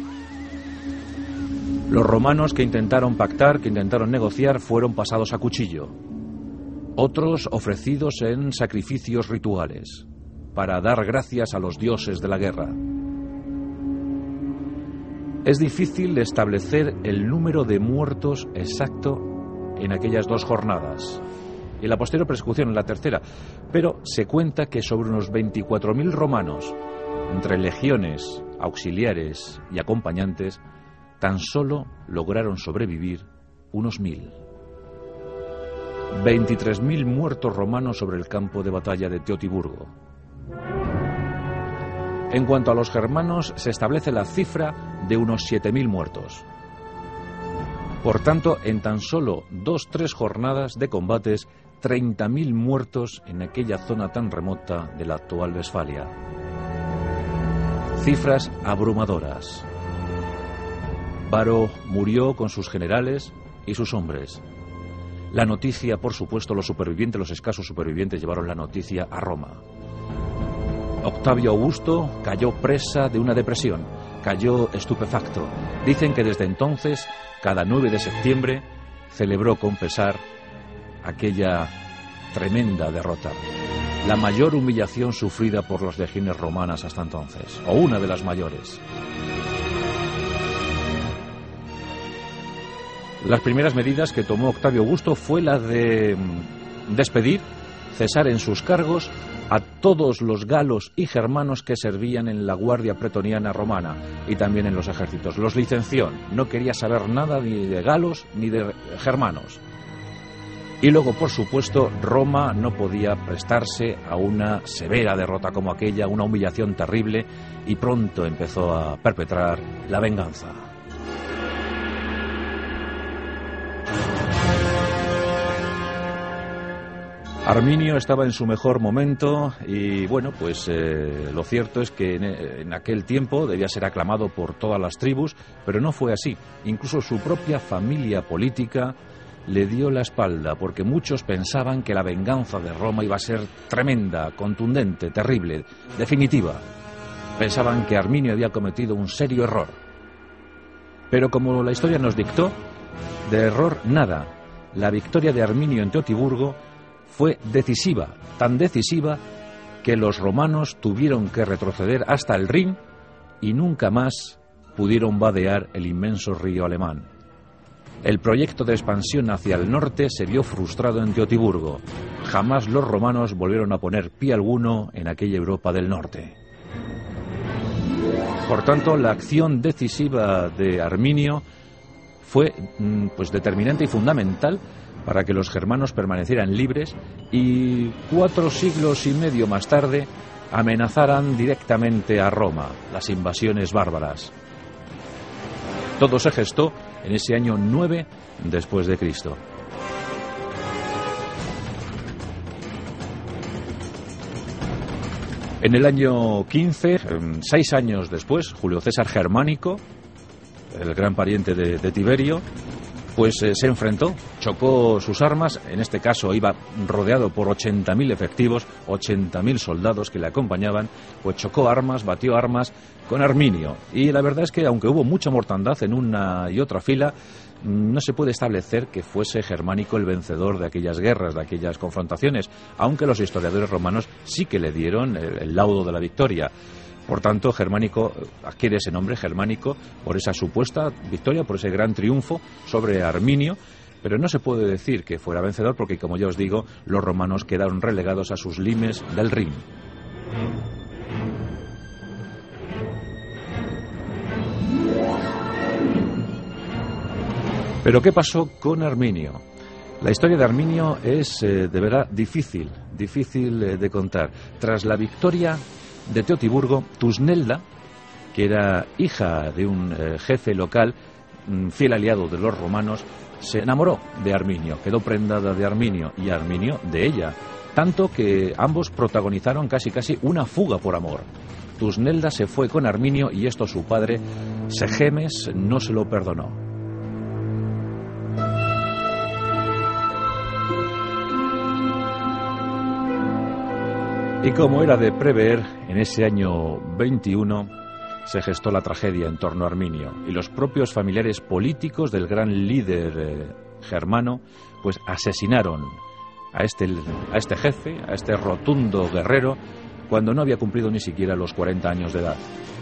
Los romanos que intentaron pactar, que intentaron negociar, fueron pasados a cuchillo. Otros ofrecidos en sacrificios rituales, para dar gracias a los dioses de la guerra. Es difícil establecer el número de muertos exacto en aquellas dos jornadas, y la posterior persecución en la tercera, pero se cuenta que sobre unos veinticuatro mil romanos, entre legiones, auxiliares y acompañantes, tan solo lograron sobrevivir unos mil. veintitrés mil muertos romanos sobre el campo de batalla de Teotiburgo. En cuanto a los germanos, se establece la cifra de unos siete mil muertos. Por tanto, en tan solo dos, tres jornadas de combates, treinta mil muertos en aquella zona tan remota de la actual Westfalia. Cifras abrumadoras. Varo murió con sus generales y sus hombres. La noticia, por supuesto, los supervivientes, los escasos supervivientes, llevaron la noticia a Roma. Octavio Augusto cayó presa de una depresión, cayó estupefacto. Dicen que desde entonces, cada nueve de septiembre, celebró con pesar aquella tremenda derrota, la mayor humillación sufrida por las legiones romanas hasta entonces, o una de las mayores. Las primeras medidas que tomó Octavio Augusto fue la de despedir, cesar en sus cargos a todos los galos y germanos que servían en la guardia pretoniana romana y también en los ejércitos. Los licenció, no quería saber nada ni de galos ni de germanos. Y luego, por supuesto, Roma no podía prestarse a una severa derrota como aquella, una humillación terrible, y pronto empezó a perpetrar la venganza. Arminio estaba en su mejor momento y, bueno, pues eh, lo cierto es que en, en aquel tiempo debía ser aclamado por todas las tribus, pero no fue así. Incluso su propia familia política le dio la espalda, porque muchos pensaban que la venganza de Roma iba a ser tremenda, contundente, terrible, definitiva. Pensaban que Arminio había cometido un serio error. Pero como la historia nos dictó, de error nada. La victoria de Arminio en Teotiburgo fue decisiva, tan decisiva que los romanos tuvieron que retroceder hasta el Rin y nunca más pudieron vadear el inmenso río alemán. El proyecto de expansión hacia el norte se vio frustrado en Teotiburgo. Jamás los romanos volvieron a poner pie alguno en aquella Europa del norte. Por tanto, la acción decisiva de Arminio fue pues determinante y fundamental para que los germanos permanecieran libres y cuatro siglos y medio más tarde amenazaran directamente a Roma, las invasiones bárbaras. Todo se gestó en ese año nueve después de Cristo. En el año quince, seis años después, Julio César Germánico, el gran pariente de, de Tiberio, pues eh, se enfrentó, chocó sus armas, en este caso iba rodeado por ochenta mil efectivos, ochenta mil soldados que le acompañaban, pues chocó armas, batió armas con Arminio. Y la verdad es que aunque hubo mucha mortandad en una y otra fila, no se puede establecer que fuese Germánico el vencedor de aquellas guerras, de aquellas confrontaciones, aunque los historiadores romanos sí que le dieron el, el laudo de la victoria. Por tanto, Germánico adquiere ese nombre, Germánico, por esa supuesta victoria, por ese gran triunfo sobre Arminio, pero no se puede decir que fuera vencedor porque, como ya os digo, los romanos quedaron relegados a sus limes del Rin. Pero ¿qué pasó con Arminio? La historia de Arminio es, eh, de verdad, difícil, difícil eh, de contar. Tras la victoria de Teotiburgo, Tusnelda, que era hija de un eh, jefe local, mm, fiel aliado de los romanos, se enamoró de Arminio, quedó prendada de Arminio y Arminio de ella, tanto que ambos protagonizaron casi casi una fuga por amor. Tusnelda se fue con Arminio y esto su padre, Segemes, no se lo perdonó. Y como era de prever, en ese año veintiuno se gestó la tragedia en torno a Arminio y los propios familiares políticos del gran líder eh, germano pues asesinaron a este, a este jefe, a este rotundo guerrero, cuando no había cumplido ni siquiera los cuarenta años de edad.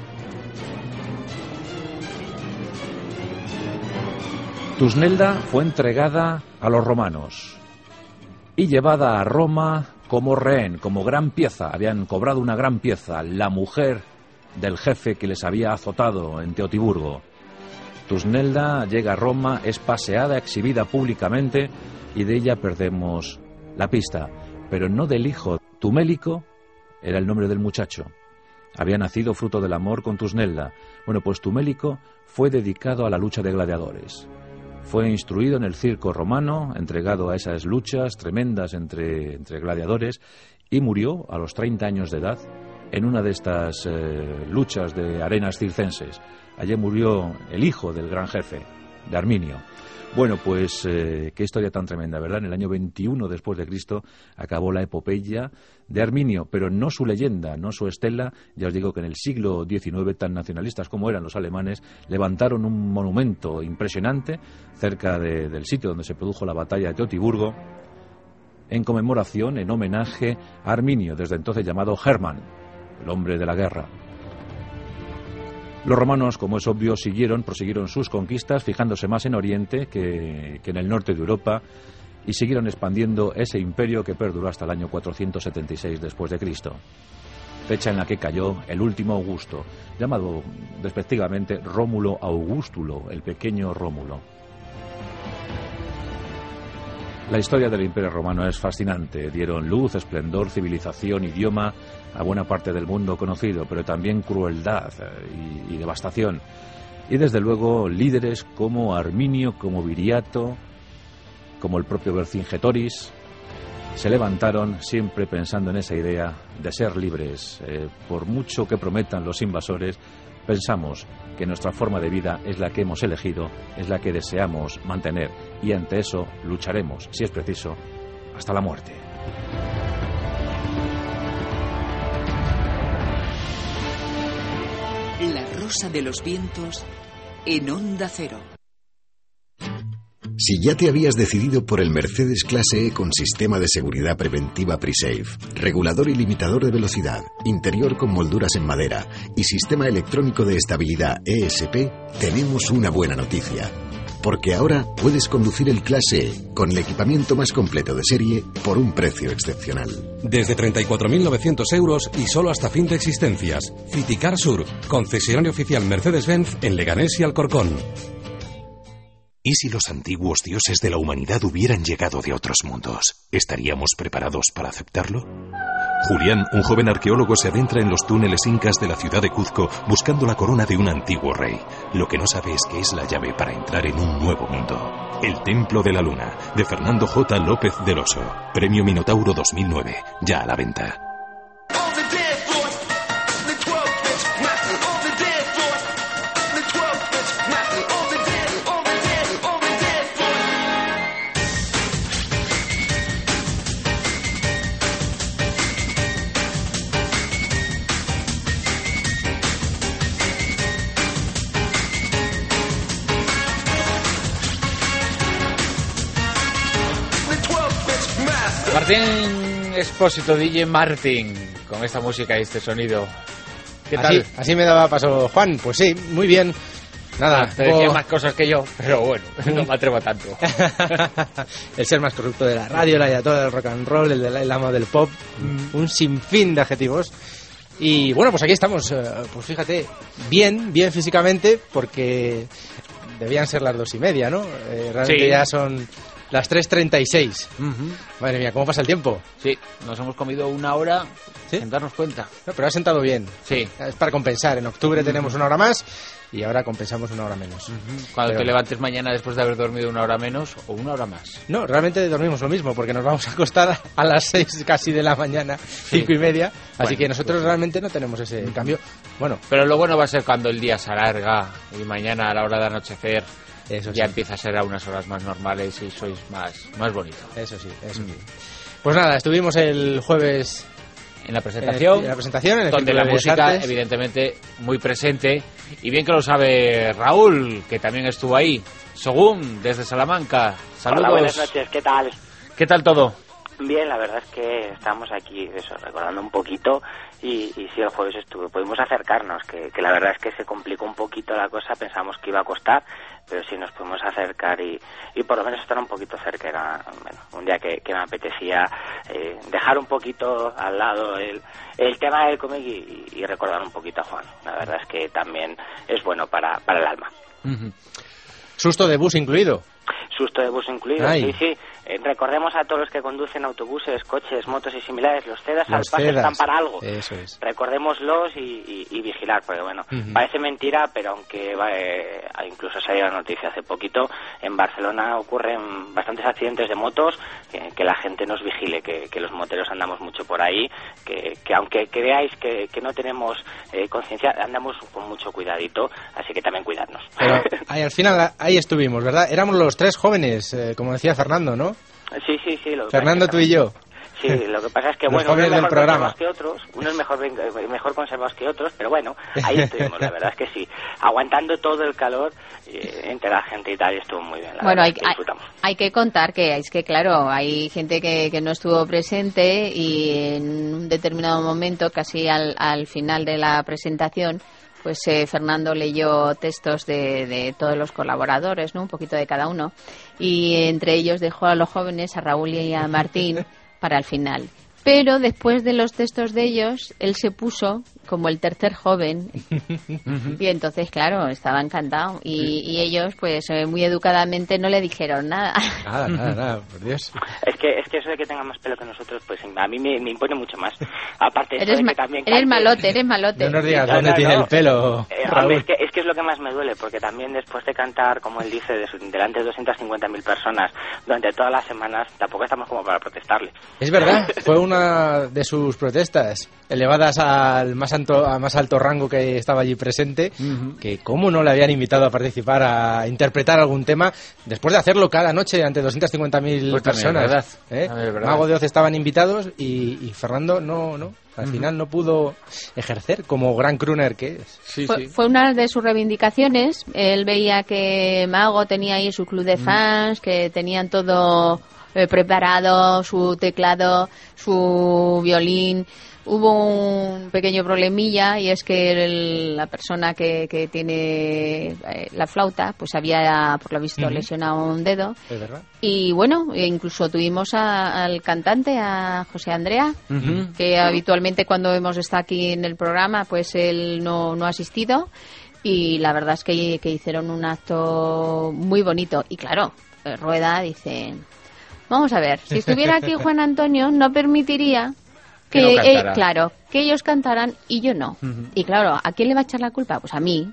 Tusnelda fue entregada a los romanos y llevada a Roma como rehén, como gran pieza. Habían cobrado una gran pieza, la mujer del jefe que les había azotado en Teotiburgo. Tusnelda llega a Roma, es paseada, exhibida públicamente y de ella perdemos la pista, pero no del hijo. Tumélico era el nombre del muchacho. Había nacido fruto del amor con Tusnelda. Bueno, pues Tumélico fue dedicado a la lucha de gladiadores. Fue instruido en el circo romano, entregado a esas luchas tremendas entre, entre gladiadores, y murió a los treinta años de edad en una de estas eh, luchas de arenas circenses. Allí murió el hijo del gran jefe, de Arminio. Bueno, pues eh, qué historia tan tremenda, ¿verdad? En el año veintiuno después de Cristo acabó la epopeya de Arminio, pero no su leyenda, no su estela. Ya os digo que en el siglo diecinueve, tan nacionalistas como eran los alemanes, levantaron un monumento impresionante cerca de, del sitio donde se produjo la batalla de Teotiburgo, en conmemoración, en homenaje a Arminio, desde entonces llamado Hermann, el hombre de la guerra. Los romanos, como es obvio, siguieron, prosiguieron sus conquistas, fijándose más en Oriente que, que en el norte de Europa, y siguieron expandiendo ese imperio que perduró hasta el año cuatrocientos setenta y seis después de Cristo. Fecha en la que cayó el último Augusto, llamado despectivamente Rómulo Augustulo, el pequeño Rómulo. La historia del Imperio Romano es fascinante. Dieron luz, esplendor, civilización, idioma a buena parte del mundo conocido, pero también crueldad y, y devastación. Y desde luego líderes como Arminio, como Viriato, como el propio Vercingetorix, se levantaron siempre pensando en esa idea de ser libres. Eh, por mucho que prometan los invasores, pensamos que nuestra forma de vida es la que hemos elegido, es la que deseamos mantener, y ante eso lucharemos, si es preciso, hasta la muerte. La Rosa de los Vientos en Onda Cero. Si ya te habías decidido por el Mercedes Clase E con sistema de seguridad preventiva PreSafe, regulador y limitador de velocidad, interior con molduras en madera y sistema electrónico de estabilidad E S P, tenemos una buena noticia. Porque ahora puedes conducir el Clase E con el equipamiento más completo de serie por un precio excepcional. Desde treinta y cuatro mil novecientos euros y solo hasta fin de existencias. Citicar Sur, concesionario oficial Mercedes-Benz en Leganés y Alcorcón. ¿Y si los antiguos dioses de la humanidad hubieran llegado de otros mundos? ¿Estaríamos preparados para aceptarlo? Julián, un joven arqueólogo, se adentra en los túneles incas de la ciudad de Cuzco buscando la corona de un antiguo rey. Lo que no sabe es que es la llave para entrar en un nuevo mundo. El Templo de la Luna, de Fernando J. López del Oso. Premio Minotauro dos mil nueve, ya a la venta. Martín Expósito, D J Martín, con esta música y este sonido. ¿Qué tal? Así, así me daba paso Juan, pues sí, muy bien. Nada, te decía oh. más cosas que yo, pero bueno, no me atrevo tanto. El ser más corrupto de la radio, el ayatollah del rock and roll, el, el amo del pop, mm. un sinfín de adjetivos. Y bueno, pues aquí estamos, pues fíjate, bien, bien físicamente, porque debían ser las dos y media, ¿no? Eh, realmente sí. Ya son las tres treinta y seis. Uh-huh. Madre mía, ¿cómo pasa el tiempo? Sí, nos hemos comido una hora ¿Sí? sin darnos cuenta. No, pero ha sentado bien. Sí. Es para compensar. En octubre uh-huh. tenemos una hora más y ahora compensamos una hora menos. Uh-huh. Cuando pero... te levantes mañana después de haber dormido una hora menos o una hora más. No, realmente dormimos lo mismo porque nos vamos a acostar a las seis casi de la mañana, sí. cinco y media. Así bueno, que nosotros pues... realmente no tenemos ese uh-huh. cambio. Bueno, pero lo bueno va a ser cuando el día se alarga y mañana a la hora de anochecer eso ya sí. empieza a ser a unas horas más normales y sois más, más bonito. Eso sí, eso mm. sí. Pues nada, estuvimos el jueves en la presentación, en la presentación en el donde la música Artes. Evidentemente muy presente, y bien que lo sabe Raúl, que también estuvo ahí. Sogún, desde Salamanca. Saludos. Hola, buenas noches, ¿qué tal? ¿Qué tal todo? Bien, la verdad es que estamos aquí eso, recordando un poquito y, y sí, el jueves estuve, pudimos acercarnos, que, que la verdad es que se complicó un poquito la cosa, pensamos que iba a costar, pero sí nos pudimos acercar y, y por lo menos estar un poquito cerca. Era bueno, un día que, que me apetecía eh, dejar un poquito al lado el, el tema del cómic y, y recordar un poquito a Juan. La verdad es que también es bueno para, para el alma. Uh-huh. Susto de bus incluido. Susto de bus incluido, Ay. sí, sí. Eh, recordemos a todos los que conducen autobuses, coches, motos y similares, los CEDAS al paso están para algo. Eso es. Recordémoslos y, y, y vigilar, porque bueno, uh-huh. parece mentira, pero aunque eh, incluso salió la noticia hace poquito, en Barcelona ocurren bastantes accidentes de motos, que, que la gente nos vigile, que, que los moteros andamos mucho por ahí, que, que aunque creáis que, que no tenemos eh, conciencia, andamos con mucho cuidadito, así que también cuidarnos. Pero ahí, al final ahí estuvimos, ¿verdad? Éramos los tres jóvenes, eh, como decía Fernando, ¿no? Sí, sí, sí. Lo Fernando, tú y yo. Sí, lo que pasa es que, bueno, unos mejor conservados que otros, unos mejor, mejor conservados que otros, pero bueno, ahí estuvimos, la verdad es que sí, aguantando todo el calor eh, entre la gente y tal, y estuvo muy bien. La bueno, hay, que hay, hay que contar que es que, claro, hay gente que, que no estuvo presente y en un determinado momento, casi al, al final de la presentación, pues eh, Fernando leyó textos de, de todos los colaboradores, ¿no? Un poquito de cada uno. Y entre ellos dejó a los jóvenes, a Raúl y a Martín, para el final. Pero después de los textos de ellos, él se puso como el tercer joven. Y entonces, claro, estaba encantado. Y, y ellos, pues, eh, muy educadamente no le dijeron nada. Nada, nada, nada, por Dios. Es que, es que eso de que tenga más pelo que nosotros, pues a mí me, me impone mucho más. Aparte de eso Eres, de ma- que también eres cante- malote, eres malote. No nos digas No, dónde no, tiene no. el pelo, Eh, Raúl. hombre, es, que, es que es lo que más me duele, porque también después de cantar, como él dice, de su- delante de doscientas cincuenta mil personas durante todas las semanas, tampoco estamos como para protestarle. Es verdad, fue una de sus protestas, elevadas al más alto, a más alto rango que estaba allí presente, uh-huh. que cómo no le habían invitado a participar, a interpretar algún tema, después de hacerlo cada noche ante doscientas cincuenta mil Pues personas. verdad, ¿eh? verdad. Mago de Oz estaban invitados y, y Fernando no, no, al uh-huh. final no pudo ejercer como gran crooner que es. Sí, fue, sí. fue una de sus reivindicaciones. Él veía que Mago tenía ahí su club de fans, uh-huh. que tenían todo eh, preparado, su teclado, su violín. Hubo un pequeño problemilla y es que el, la persona que, que tiene eh, la flauta pues había por lo visto uh-huh. lesionado un dedo. ¿Es verdad? Y bueno, incluso tuvimos a, al cantante, a José Andrea, uh-huh. que habitualmente cuando hemos estado aquí en el programa pues él no, no ha asistido y la verdad es que, que hicieron un acto muy bonito. Y claro, Rueda dice, vamos a ver, si estuviera aquí Juan Antonio no permitiría que, que no eh, claro, que ellos cantaran y yo no. Uh-huh. Y claro, ¿a quién le va a echar la culpa? Pues a mí.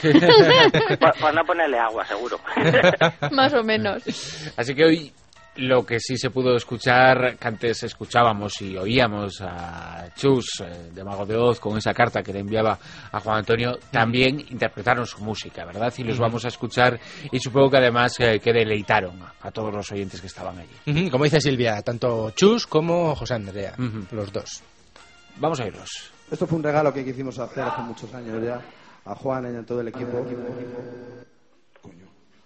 por, por no ponerle agua, seguro. Más o menos. Así que hoy lo que sí se pudo escuchar, que antes escuchábamos y oíamos a Chus eh, de Mago de Oz con esa carta que le enviaba a Juan Antonio, también interpretaron su música, ¿verdad? Y los vamos a escuchar y supongo que además eh, que deleitaron a todos los oyentes que estaban allí. Uh-huh. Como dice Silvia, tanto Chus como José Andrea, uh-huh. los dos. Vamos a irlos. Esto fue un regalo que quisimos hacer hace muchos años ya a Juan y a todo el equipo. Coño.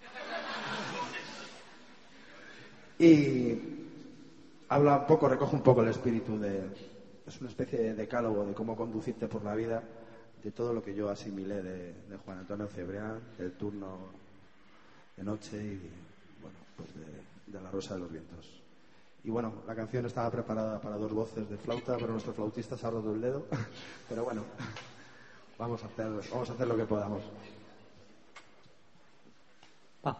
Y habla un poco, recoge un poco el espíritu de... Es una especie de decálogo de cómo conducirte por la vida, de todo lo que yo asimilé de, de Juan Antonio Cebrián, del turno de noche y, bueno, pues de, de La Rosa de los Vientos. Y bueno, la canción estaba preparada para dos voces de flauta, pero nuestro flautista se ha roto el dedo. Pero bueno, vamos a hacer, vamos a hacer lo que podamos. Va.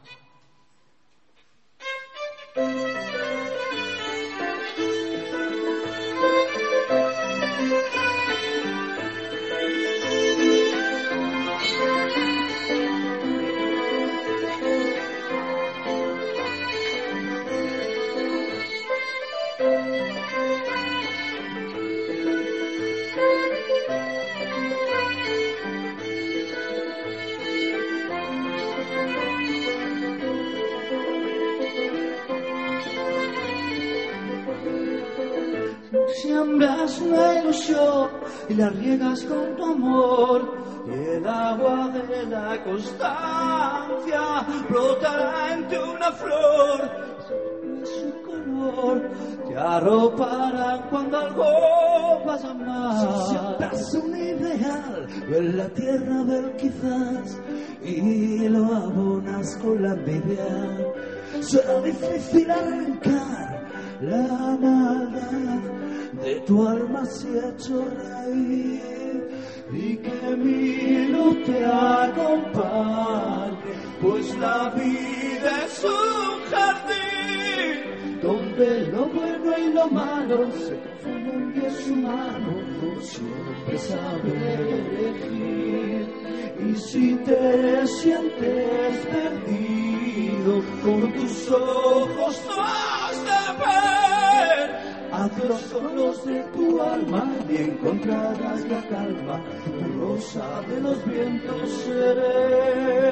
Siembras una ilusión y la riegas con tu amor, y el agua de la constancia brotará entre una flor. Su color te arropará cuando algo vaya mal. Siembras un ideal en la tierra del quizás y lo abonas con la envidia. Será difícil arrancar la maldad de tu alma se ha hecho raíz y que mi luz te acompañe, pues la vida es un jardín donde lo bueno y lo malo se confunden y es humano siempre saber elegir. Y si te sientes perdido, con tus ojos no has de ver, haz los ojos de tu alma y encontrarás la calma, tu rosa de los vientos seré.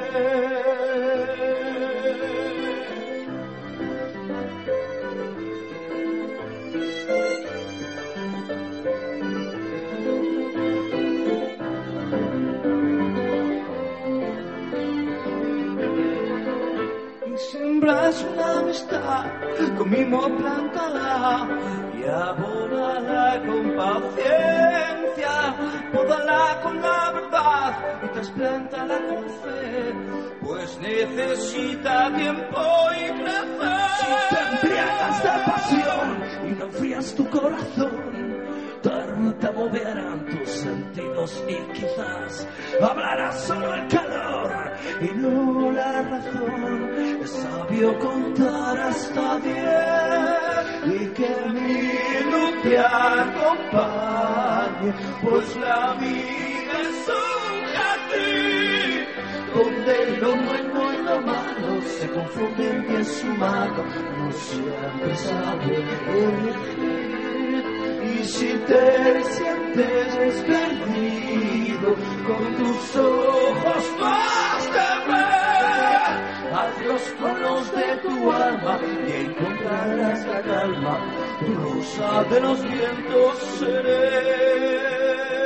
Siembras una amistad, con mimo plántala y abónala con paciencia, pódala con la verdad y trasplanta la con fe, pues necesita tiempo y crecer. Si te embriagas de pasión y no enfrías tu corazón, tartamudearán tus sentidos y quizás hablarás solo el calor y no la razón. Es sabio contar hasta diez y que mi luz te acompañe, pues la vida es un jardín donde lo bueno y lo malo se confunden y es humano, no siempre sabe elegir. Y si te sientes perdido, con tus ojos vas de ver, hazlos con los de tu alma y encontrarás la calma, tu rosa de los vientos seré.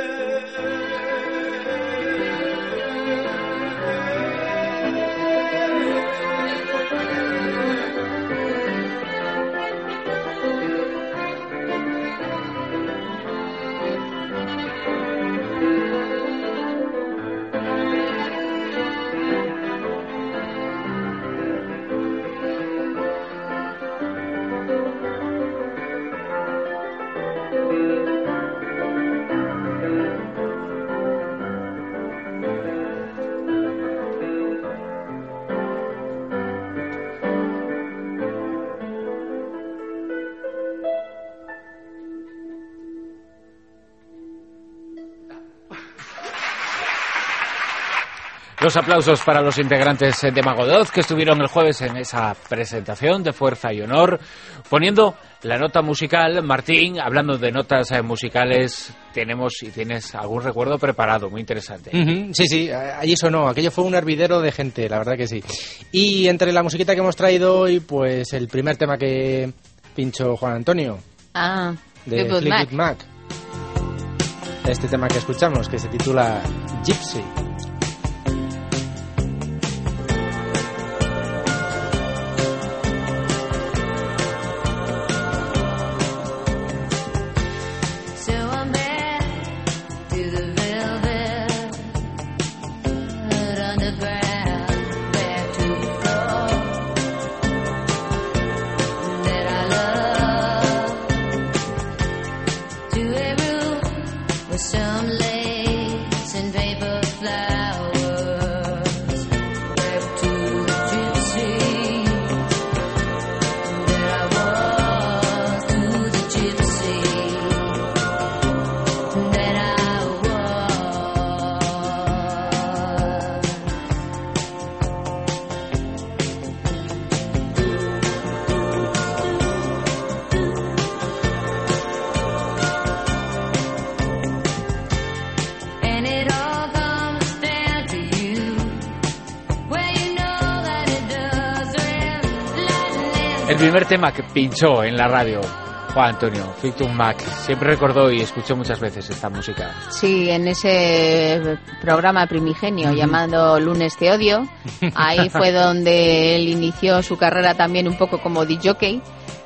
Los aplausos para los integrantes de Mago de Oz que estuvieron el jueves en esa presentación de Fuerza y Honor, poniendo la nota musical. Martín, hablando de notas eh, musicales, tenemos y tienes algún recuerdo preparado, muy interesante. Uh-huh, sí, sí, allí sonó, aquello fue un hervidero de gente, la verdad que sí. Y entre la musiquita que hemos traído hoy, pues el primer tema que pinchó Juan Antonio, ah, de Fleetwood Mac. Este tema que escuchamos, que se titula Gypsy. Some lace and paper El primer tema que pinchó en la radio Juan Antonio, Fleetwood Mac, siempre recordó y escuchó muchas veces esta música. Sí, en ese programa primigenio uh-huh. llamado Lunes te odio, ahí fue donde él inició su carrera también un poco como disc-jockey.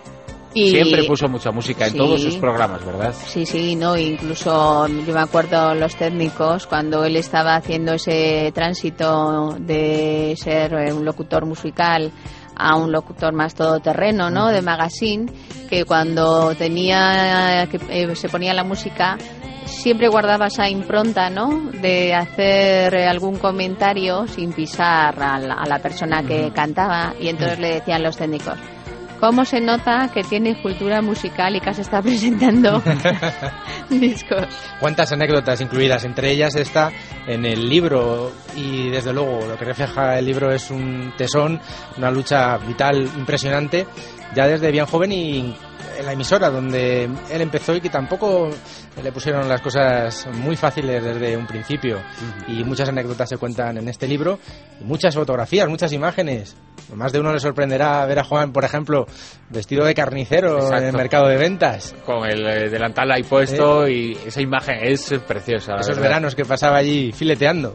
Y siempre puso mucha música en sí, todos sus programas, ¿verdad? Sí, sí, no, incluso yo me acuerdo los técnicos cuando él estaba haciendo ese tránsito de ser un locutor musical a un locutor más todoterreno, ¿no? De magazine, que cuando tenía que eh, se ponía la música siempre guardaba esa impronta, ¿no? De hacer algún comentario sin pisar a la, a la persona que cantaba, y entonces le decían los técnicos: ¿cómo se nota que tiene cultura musical y que se está presentando discos? Cuántas anécdotas incluidas, entre ellas está en el libro, y desde luego lo que refleja el libro es un tesón, una lucha vital impresionante, ya desde bien joven y en la emisora donde él empezó, y que tampoco le pusieron las cosas muy fáciles desde un principio. Uh-huh. Y muchas anécdotas se cuentan en este libro, y muchas fotografías, muchas imágenes. Más de uno le sorprenderá ver a Juan, por ejemplo, vestido de carnicero. Exacto. En el mercado de ventas, con el eh, delantal ahí puesto, ¿eh? Y esa imagen es preciosa. Esos verdad. Veranos que pasaba allí fileteando.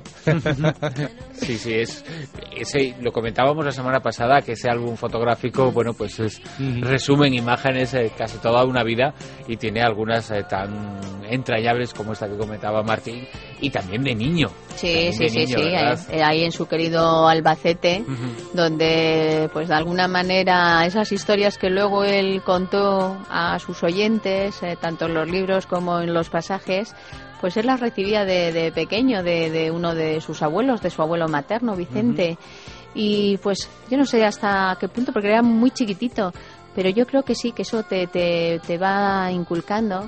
Sí, sí, es ese, lo comentábamos la semana pasada, que ese álbum fotográfico, bueno, pues es, uh-huh. resumen imágenes tienes eh, casi toda una vida y tiene algunas eh, tan entrañables como esta que comentaba Martín, y también de niño. Sí, sí, de sí, niño, sí, ahí, ahí en su querido Albacete, uh-huh. donde pues de alguna manera esas historias que luego él contó a sus oyentes, eh, tanto en los libros como en los pasajes, pues él las recibía de, de pequeño, de, de uno de sus abuelos, de su abuelo materno, Vicente. Uh-huh. Y pues yo no sé hasta qué punto, porque era muy chiquitito, pero yo creo que sí, que eso te, te, te va inculcando,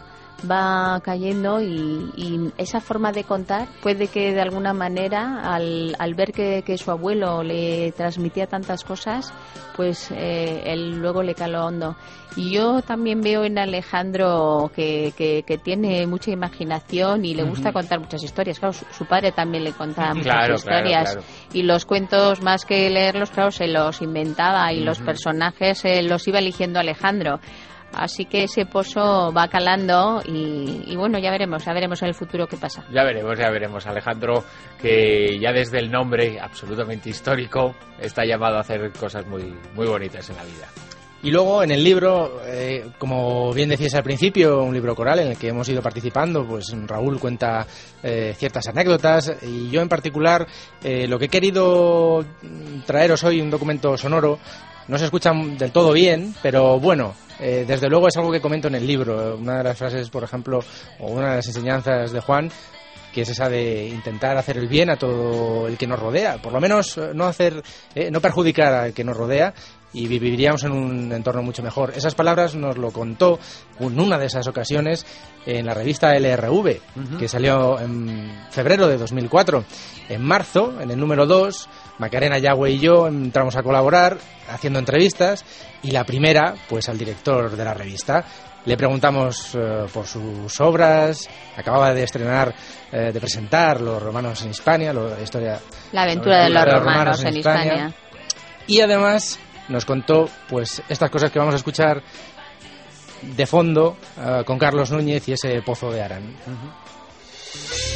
va cayendo, y, y esa forma de contar puede que de alguna manera al, al ver que, que su abuelo le transmitía tantas cosas, pues eh, él luego le caló hondo. Y yo también veo en Alejandro que, que, que tiene mucha imaginación y le gusta uh-huh. contar muchas historias. Claro, su, su padre también le contaba muchas claro, historias, claro, claro. y los cuentos, más que leerlos, claro, se los inventaba, y uh-huh. los personajes eh, los iba eligiendo Alejandro. Así que ese pozo va calando y, y bueno, ya veremos, ya veremos en el futuro qué pasa. Ya veremos, ya veremos. Alejandro, que ya desde el nombre absolutamente histórico está llamado a hacer cosas muy, muy bonitas en la vida. Y luego en el libro, eh, como bien decías al principio, un libro coral en el que hemos ido participando, pues Raúl cuenta eh, ciertas anécdotas, y yo en particular eh, lo que he querido traeros hoy, un documento sonoro. No se escucha del todo bien, pero bueno, eh, desde luego es algo que comento en el libro. Una de las frases, por ejemplo, o una de las enseñanzas de Juan, que es esa de intentar hacer el bien a todo el que nos rodea, por lo menos no hacer, eh, no perjudicar al que nos rodea, y viviríamos en un entorno mucho mejor. Esas palabras nos lo contó en una de esas ocasiones en la revista L R V, uh-huh. que salió en febrero de dos mil cuatro. En marzo, en el número dos, Macarena Yagüe y yo entramos a colaborar haciendo entrevistas, y la primera, pues al director de la revista. Le preguntamos uh, por sus obras. Acababa de estrenar, eh, de presentar Los romanos en Hispania, la historia, la aventura de los, de los romanos, romanos en, en Hispania. Hispania. Y además nos contó pues estas cosas que vamos a escuchar de fondo uh, con Carlos Núñez y ese Pozo de Arán. Uh-huh.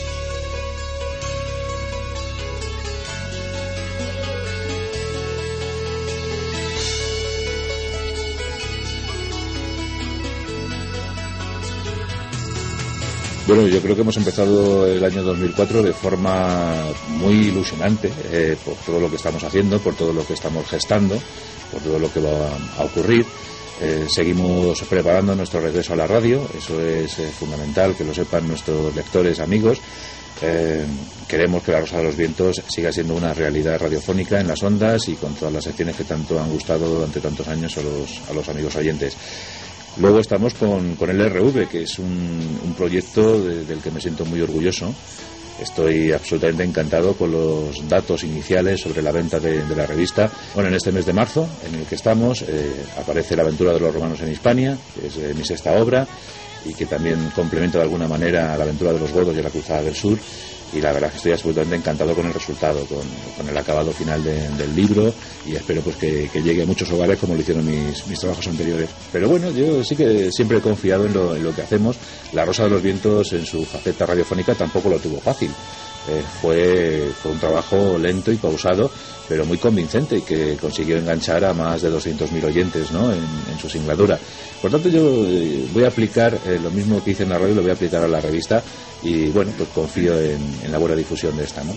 Bueno, yo creo que hemos empezado el año dos mil cuatro de forma muy ilusionante, eh, por todo lo que estamos haciendo, por todo lo que estamos gestando, por todo lo que va a ocurrir. Eh, seguimos preparando nuestro regreso a la radio, eso es eh, fundamental que lo sepan nuestros lectores, amigos. Eh, queremos que La Rosa de los Vientos siga siendo una realidad radiofónica en las ondas y con todas las secciones que tanto han gustado durante tantos años a los, a los amigos oyentes. Luego estamos con, con el R V, que es un, un proyecto de, del que me siento muy orgulloso. Estoy absolutamente encantado con los datos iniciales sobre la venta de, de la revista. Bueno, en este mes de marzo, en el que estamos, eh, aparece La aventura de los romanos en Hispania, que es eh, mi sexta obra, y que también complementa de alguna manera La aventura de los godos y La cruzada del sur. Y la verdad es que estoy absolutamente encantado con el resultado, con, con el acabado final de, del libro, y espero pues que, que llegue a muchos hogares como lo hicieron mis, mis trabajos anteriores. Pero bueno, yo sí que siempre he confiado en lo, en lo que hacemos. La Rosa de los Vientos en su faceta radiofónica tampoco lo tuvo fácil. Eh, fue, fue un trabajo lento y pausado, pero muy convincente, y que consiguió enganchar a más de doscientos mil oyentes, ¿no?, en, en su singladura. Por tanto, yo eh, voy a aplicar eh, lo mismo que hice en la radio, lo voy a aplicar a la revista, y bueno, pues confío en, en la buena difusión de esta, ¿no?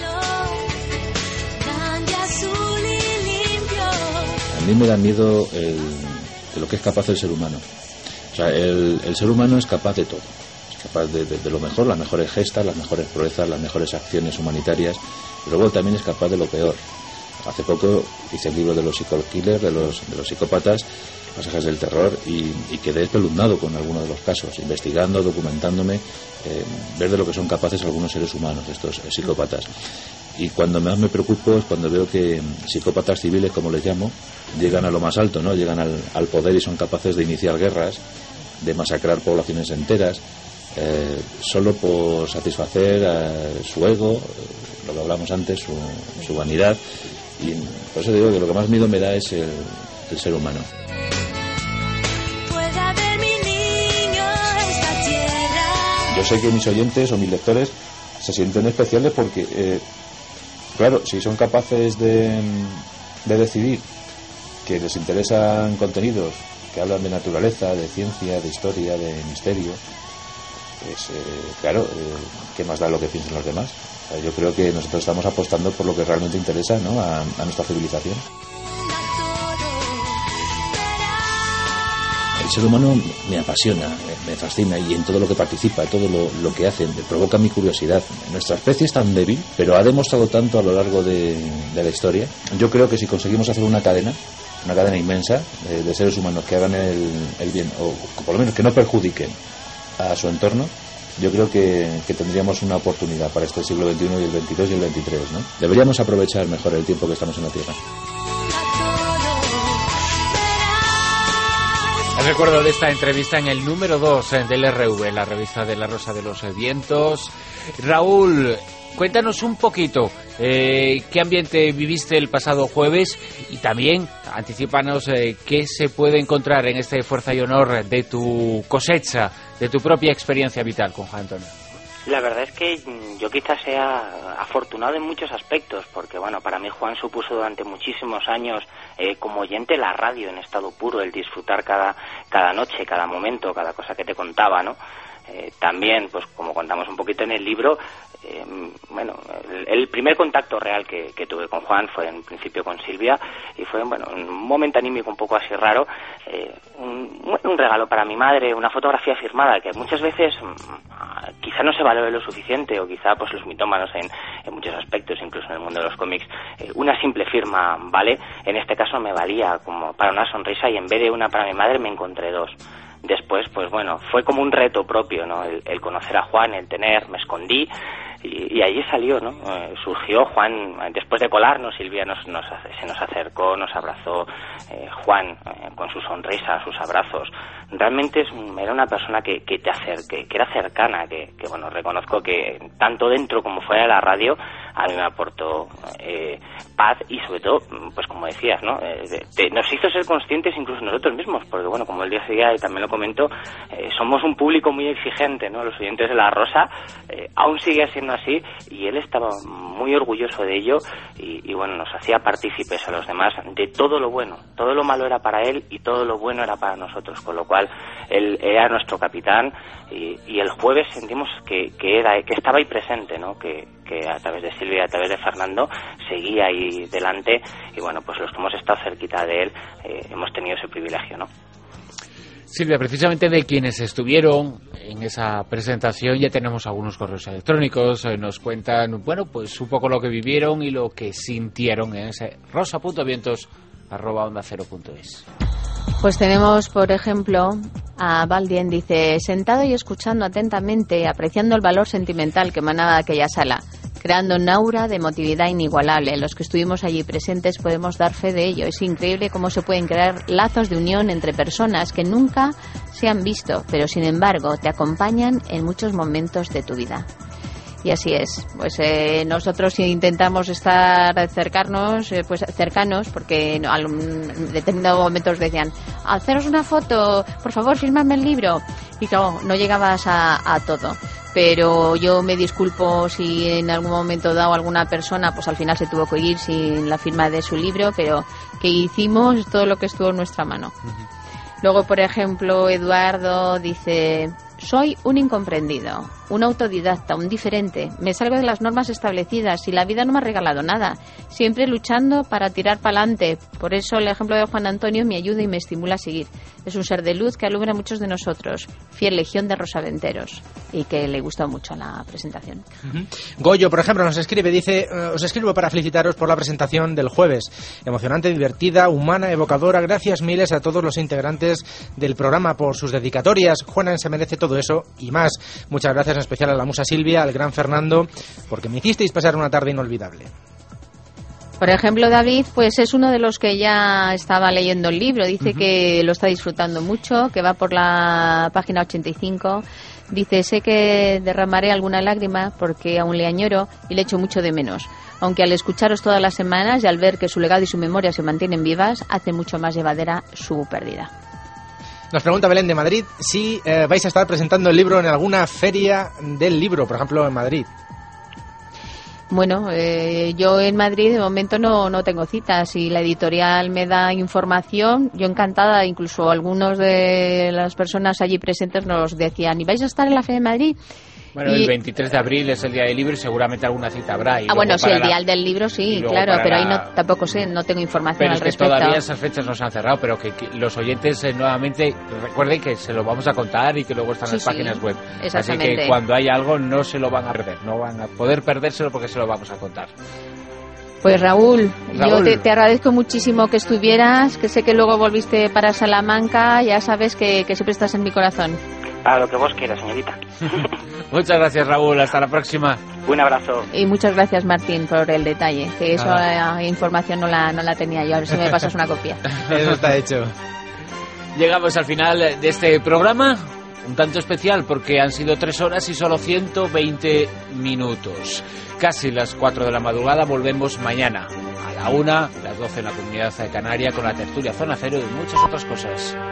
A mí me da miedo el, de lo que es capaz el ser humano. O sea, el, el ser humano es capaz de todo. Capaz de, de, de lo mejor, las mejores gestas, las mejores proezas, las mejores acciones humanitarias, pero luego también es capaz de lo peor. Hace poco hice el libro de los psycho killers, de los, de los psicópatas, pasajes del terror, y, y quedé espeluznado con algunos de los casos, investigando, documentándome, eh, ver de lo que son capaces algunos seres humanos, estos eh, psicópatas. Y cuando más me preocupo es cuando veo que psicópatas civiles, como les llamo, llegan a lo más alto, ¿no? Llegan al, al poder y son capaces de iniciar guerras, de masacrar poblaciones enteras, Eh, solo por satisfacer eh, su ego, eh, lo que hablamos antes, su, su vanidad. Y por eso digo que lo que más miedo me da es el, el ser humano. Yo sé que mis oyentes o mis lectores se sienten especiales porque, eh, claro, si son capaces de, de decidir que les interesan contenidos que hablan de naturaleza, de ciencia, de historia, de misterio. Pues eh, claro, eh, ¿qué más da lo que piensen los demás? O sea, yo creo que nosotros estamos apostando por lo que realmente interesa, ¿no?, a, a nuestra civilización. El ser humano me apasiona, me fascina, y en todo lo que participa, todo lo, lo que hace, me provoca mi curiosidad. Nuestra especie es tan débil, pero ha demostrado tanto a lo largo de, de la historia. Yo creo que si conseguimos hacer una cadena, una cadena inmensa de, de seres humanos que hagan el, el bien, o por lo menos que no perjudiquen a su entorno, yo creo que, que tendríamos una oportunidad para este siglo veintiuno y el veintidós y el veintitrés, ¿no? Deberíamos aprovechar mejor el tiempo que estamos en la Tierra. Recuerdo de esta entrevista en el número dos del R V, la revista de La Rosa de los Vientos. Raúl, cuéntanos un poquito eh, qué ambiente viviste el pasado jueves y también anticípanos eh, qué se puede encontrar en este Fuerza y Honor de tu cosecha, de tu propia experiencia vital con Juan Antonio. La verdad es que yo quizás sea afortunado en muchos aspectos, porque bueno, para mí Juan supuso durante muchísimos años eh, como oyente la radio en estado puro, el disfrutar cada, cada noche, cada momento, cada cosa que te contaba, ¿no? Eh, también, pues como contamos un poquito en el libro, eh, bueno, el, el primer contacto real que, que tuve con Juan fue en principio con Silvia, y fue, bueno, un momento anímico un poco así raro, eh, un, un regalo para mi madre, una fotografía firmada, que muchas veces mm, quizá no se valore lo suficiente, o quizá pues los mitómanos en, en muchos aspectos, incluso en el mundo de los cómics, eh, una simple firma vale. En este caso me valía como para una sonrisa, y en vez de una para mi madre me encontré dos. Después, pues bueno, fue como un reto propio, ¿no? El, el conocer a Juan, el tener, me escondí, y, y allí salió, ¿no? Eh, surgió Juan, después de colarnos, Silvia nos, nos, se nos acercó, nos abrazó, eh, Juan, eh, con su sonrisa, sus abrazos. Realmente es, era una persona que, que te acerque, que era cercana, que, que bueno, reconozco que tanto dentro como fuera de la radio, a mí me aportó eh, paz, y sobre todo, pues como decías, ¿no? Eh, de, de, nos hizo ser conscientes incluso nosotros mismos, porque bueno, como él decía, y también lo comento, eh, somos un público muy exigente, ¿no? Los oyentes de La Rosa, eh, aún sigue siendo así, y él estaba muy orgulloso de ello, y, y bueno, nos hacía partícipes a los demás de todo lo bueno. Todo lo malo era para él y todo lo bueno era para nosotros, con lo cual él era nuestro capitán, y, y el jueves sentimos que, que era, que estaba ahí presente, ¿no? Que, que a través de Silvia y a través de Fernando seguía ahí delante, y bueno, pues los que hemos estado cerquita de él eh, hemos tenido ese privilegio, ¿no? Silvia, precisamente de quienes estuvieron en esa presentación ya tenemos algunos correos electrónicos, eh, nos cuentan, bueno, pues un poco lo que vivieron y lo que sintieron en ese rosa punto vientos arroba onda cero punto es. Pues tenemos, por ejemplo, a Valdien, dice, sentado y escuchando atentamente, apreciando el valor sentimental que emanaba de aquella sala, creando un aura de emotividad inigualable. Los que estuvimos allí presentes podemos dar fe de ello. Es increíble cómo se pueden crear lazos de unión entre personas que nunca se han visto, pero sin embargo te acompañan en muchos momentos de tu vida. Y así es, pues eh, nosotros intentamos estar cercanos, eh, pues cercanos, porque no, en determinados momentos decían, haceros una foto, por favor, firmadme el libro, y claro, no llegabas a, a todo. Pero yo me disculpo si en algún momento dado alguna persona, pues al final se tuvo que ir sin la firma de su libro, pero que hicimos todo lo que estuvo en nuestra mano. Uh-huh. Luego, por ejemplo, Eduardo dice, soy un incomprendido, un autodidacta, un diferente. Me salgo de las normas establecidas y la vida no me ha regalado nada. Siempre luchando para tirar para adelante. Por eso el ejemplo de Juan Antonio me ayuda y me estimula a seguir. Es un ser de luz que alumbra a muchos de nosotros. Fiel legión de rosaventeros. Y que le gustó mucho la presentación. Uh-huh. Goyo, por ejemplo, nos escribe, dice, os escribo para felicitaros por la presentación del jueves. Emocionante, divertida, humana, evocadora. Gracias miles a todos los integrantes del programa por sus dedicatorias. Juana se merece todo eso y más. Muchas gracias en especial a la musa Silvia, al gran Fernando, porque me hicisteis pasar una tarde inolvidable. Por ejemplo, David, pues es uno de los que ya estaba leyendo el libro. Dice uh-huh. que lo está disfrutando mucho, que va por la página ochenta y cinco. Dice, sé que derramaré alguna lágrima porque aún le añoro y le echo mucho de menos. Aunque al escucharos todas las semanas y al ver que su legado y su memoria se mantienen vivas, hace mucho más llevadera su pérdida. Nos pregunta Belén de Madrid si eh, vais a estar presentando el libro en alguna feria del libro, por ejemplo en Madrid. Bueno, eh, yo en Madrid de momento no, no tengo citas y la editorial me da información. Yo encantada, incluso algunos de las personas allí presentes nos decían, ¿y vais a estar en la Feria de Madrid? Bueno, y... el veintitrés de abril es el día del libro y seguramente alguna cita habrá. Y ah, bueno, sí, el la... día del libro sí, claro, pero ahí no, tampoco sé, no tengo información pero al es que respecto. Todavía esas fechas no se han cerrado, pero que, que los oyentes eh, nuevamente recuerden que se lo vamos a contar y que luego están en sí, las páginas sí, web. Así que cuando hay algo no se lo van a perder, no van a poder perdérselo porque se lo vamos a contar. Pues Raúl, Raúl. yo te, te agradezco muchísimo que estuvieras, que sé que luego volviste para Salamanca, ya sabes que, que siempre estás en mi corazón. Para lo que vos quieras, señorita. Muchas gracias, Raúl. Hasta la próxima. Un abrazo. Y muchas gracias, Martín, por el detalle, que eso Nada. la información no la, no la tenía yo. A ver si me pasas una copia. Eso está hecho. Llegamos al final de este programa, un tanto especial porque han sido tres horas y solo ciento veinte minutos. Casi las cuatro de la madrugada. Volvemos mañana a la una, las doce en la Comunidad Canaria con la tertulia Zona Cero y muchas otras cosas.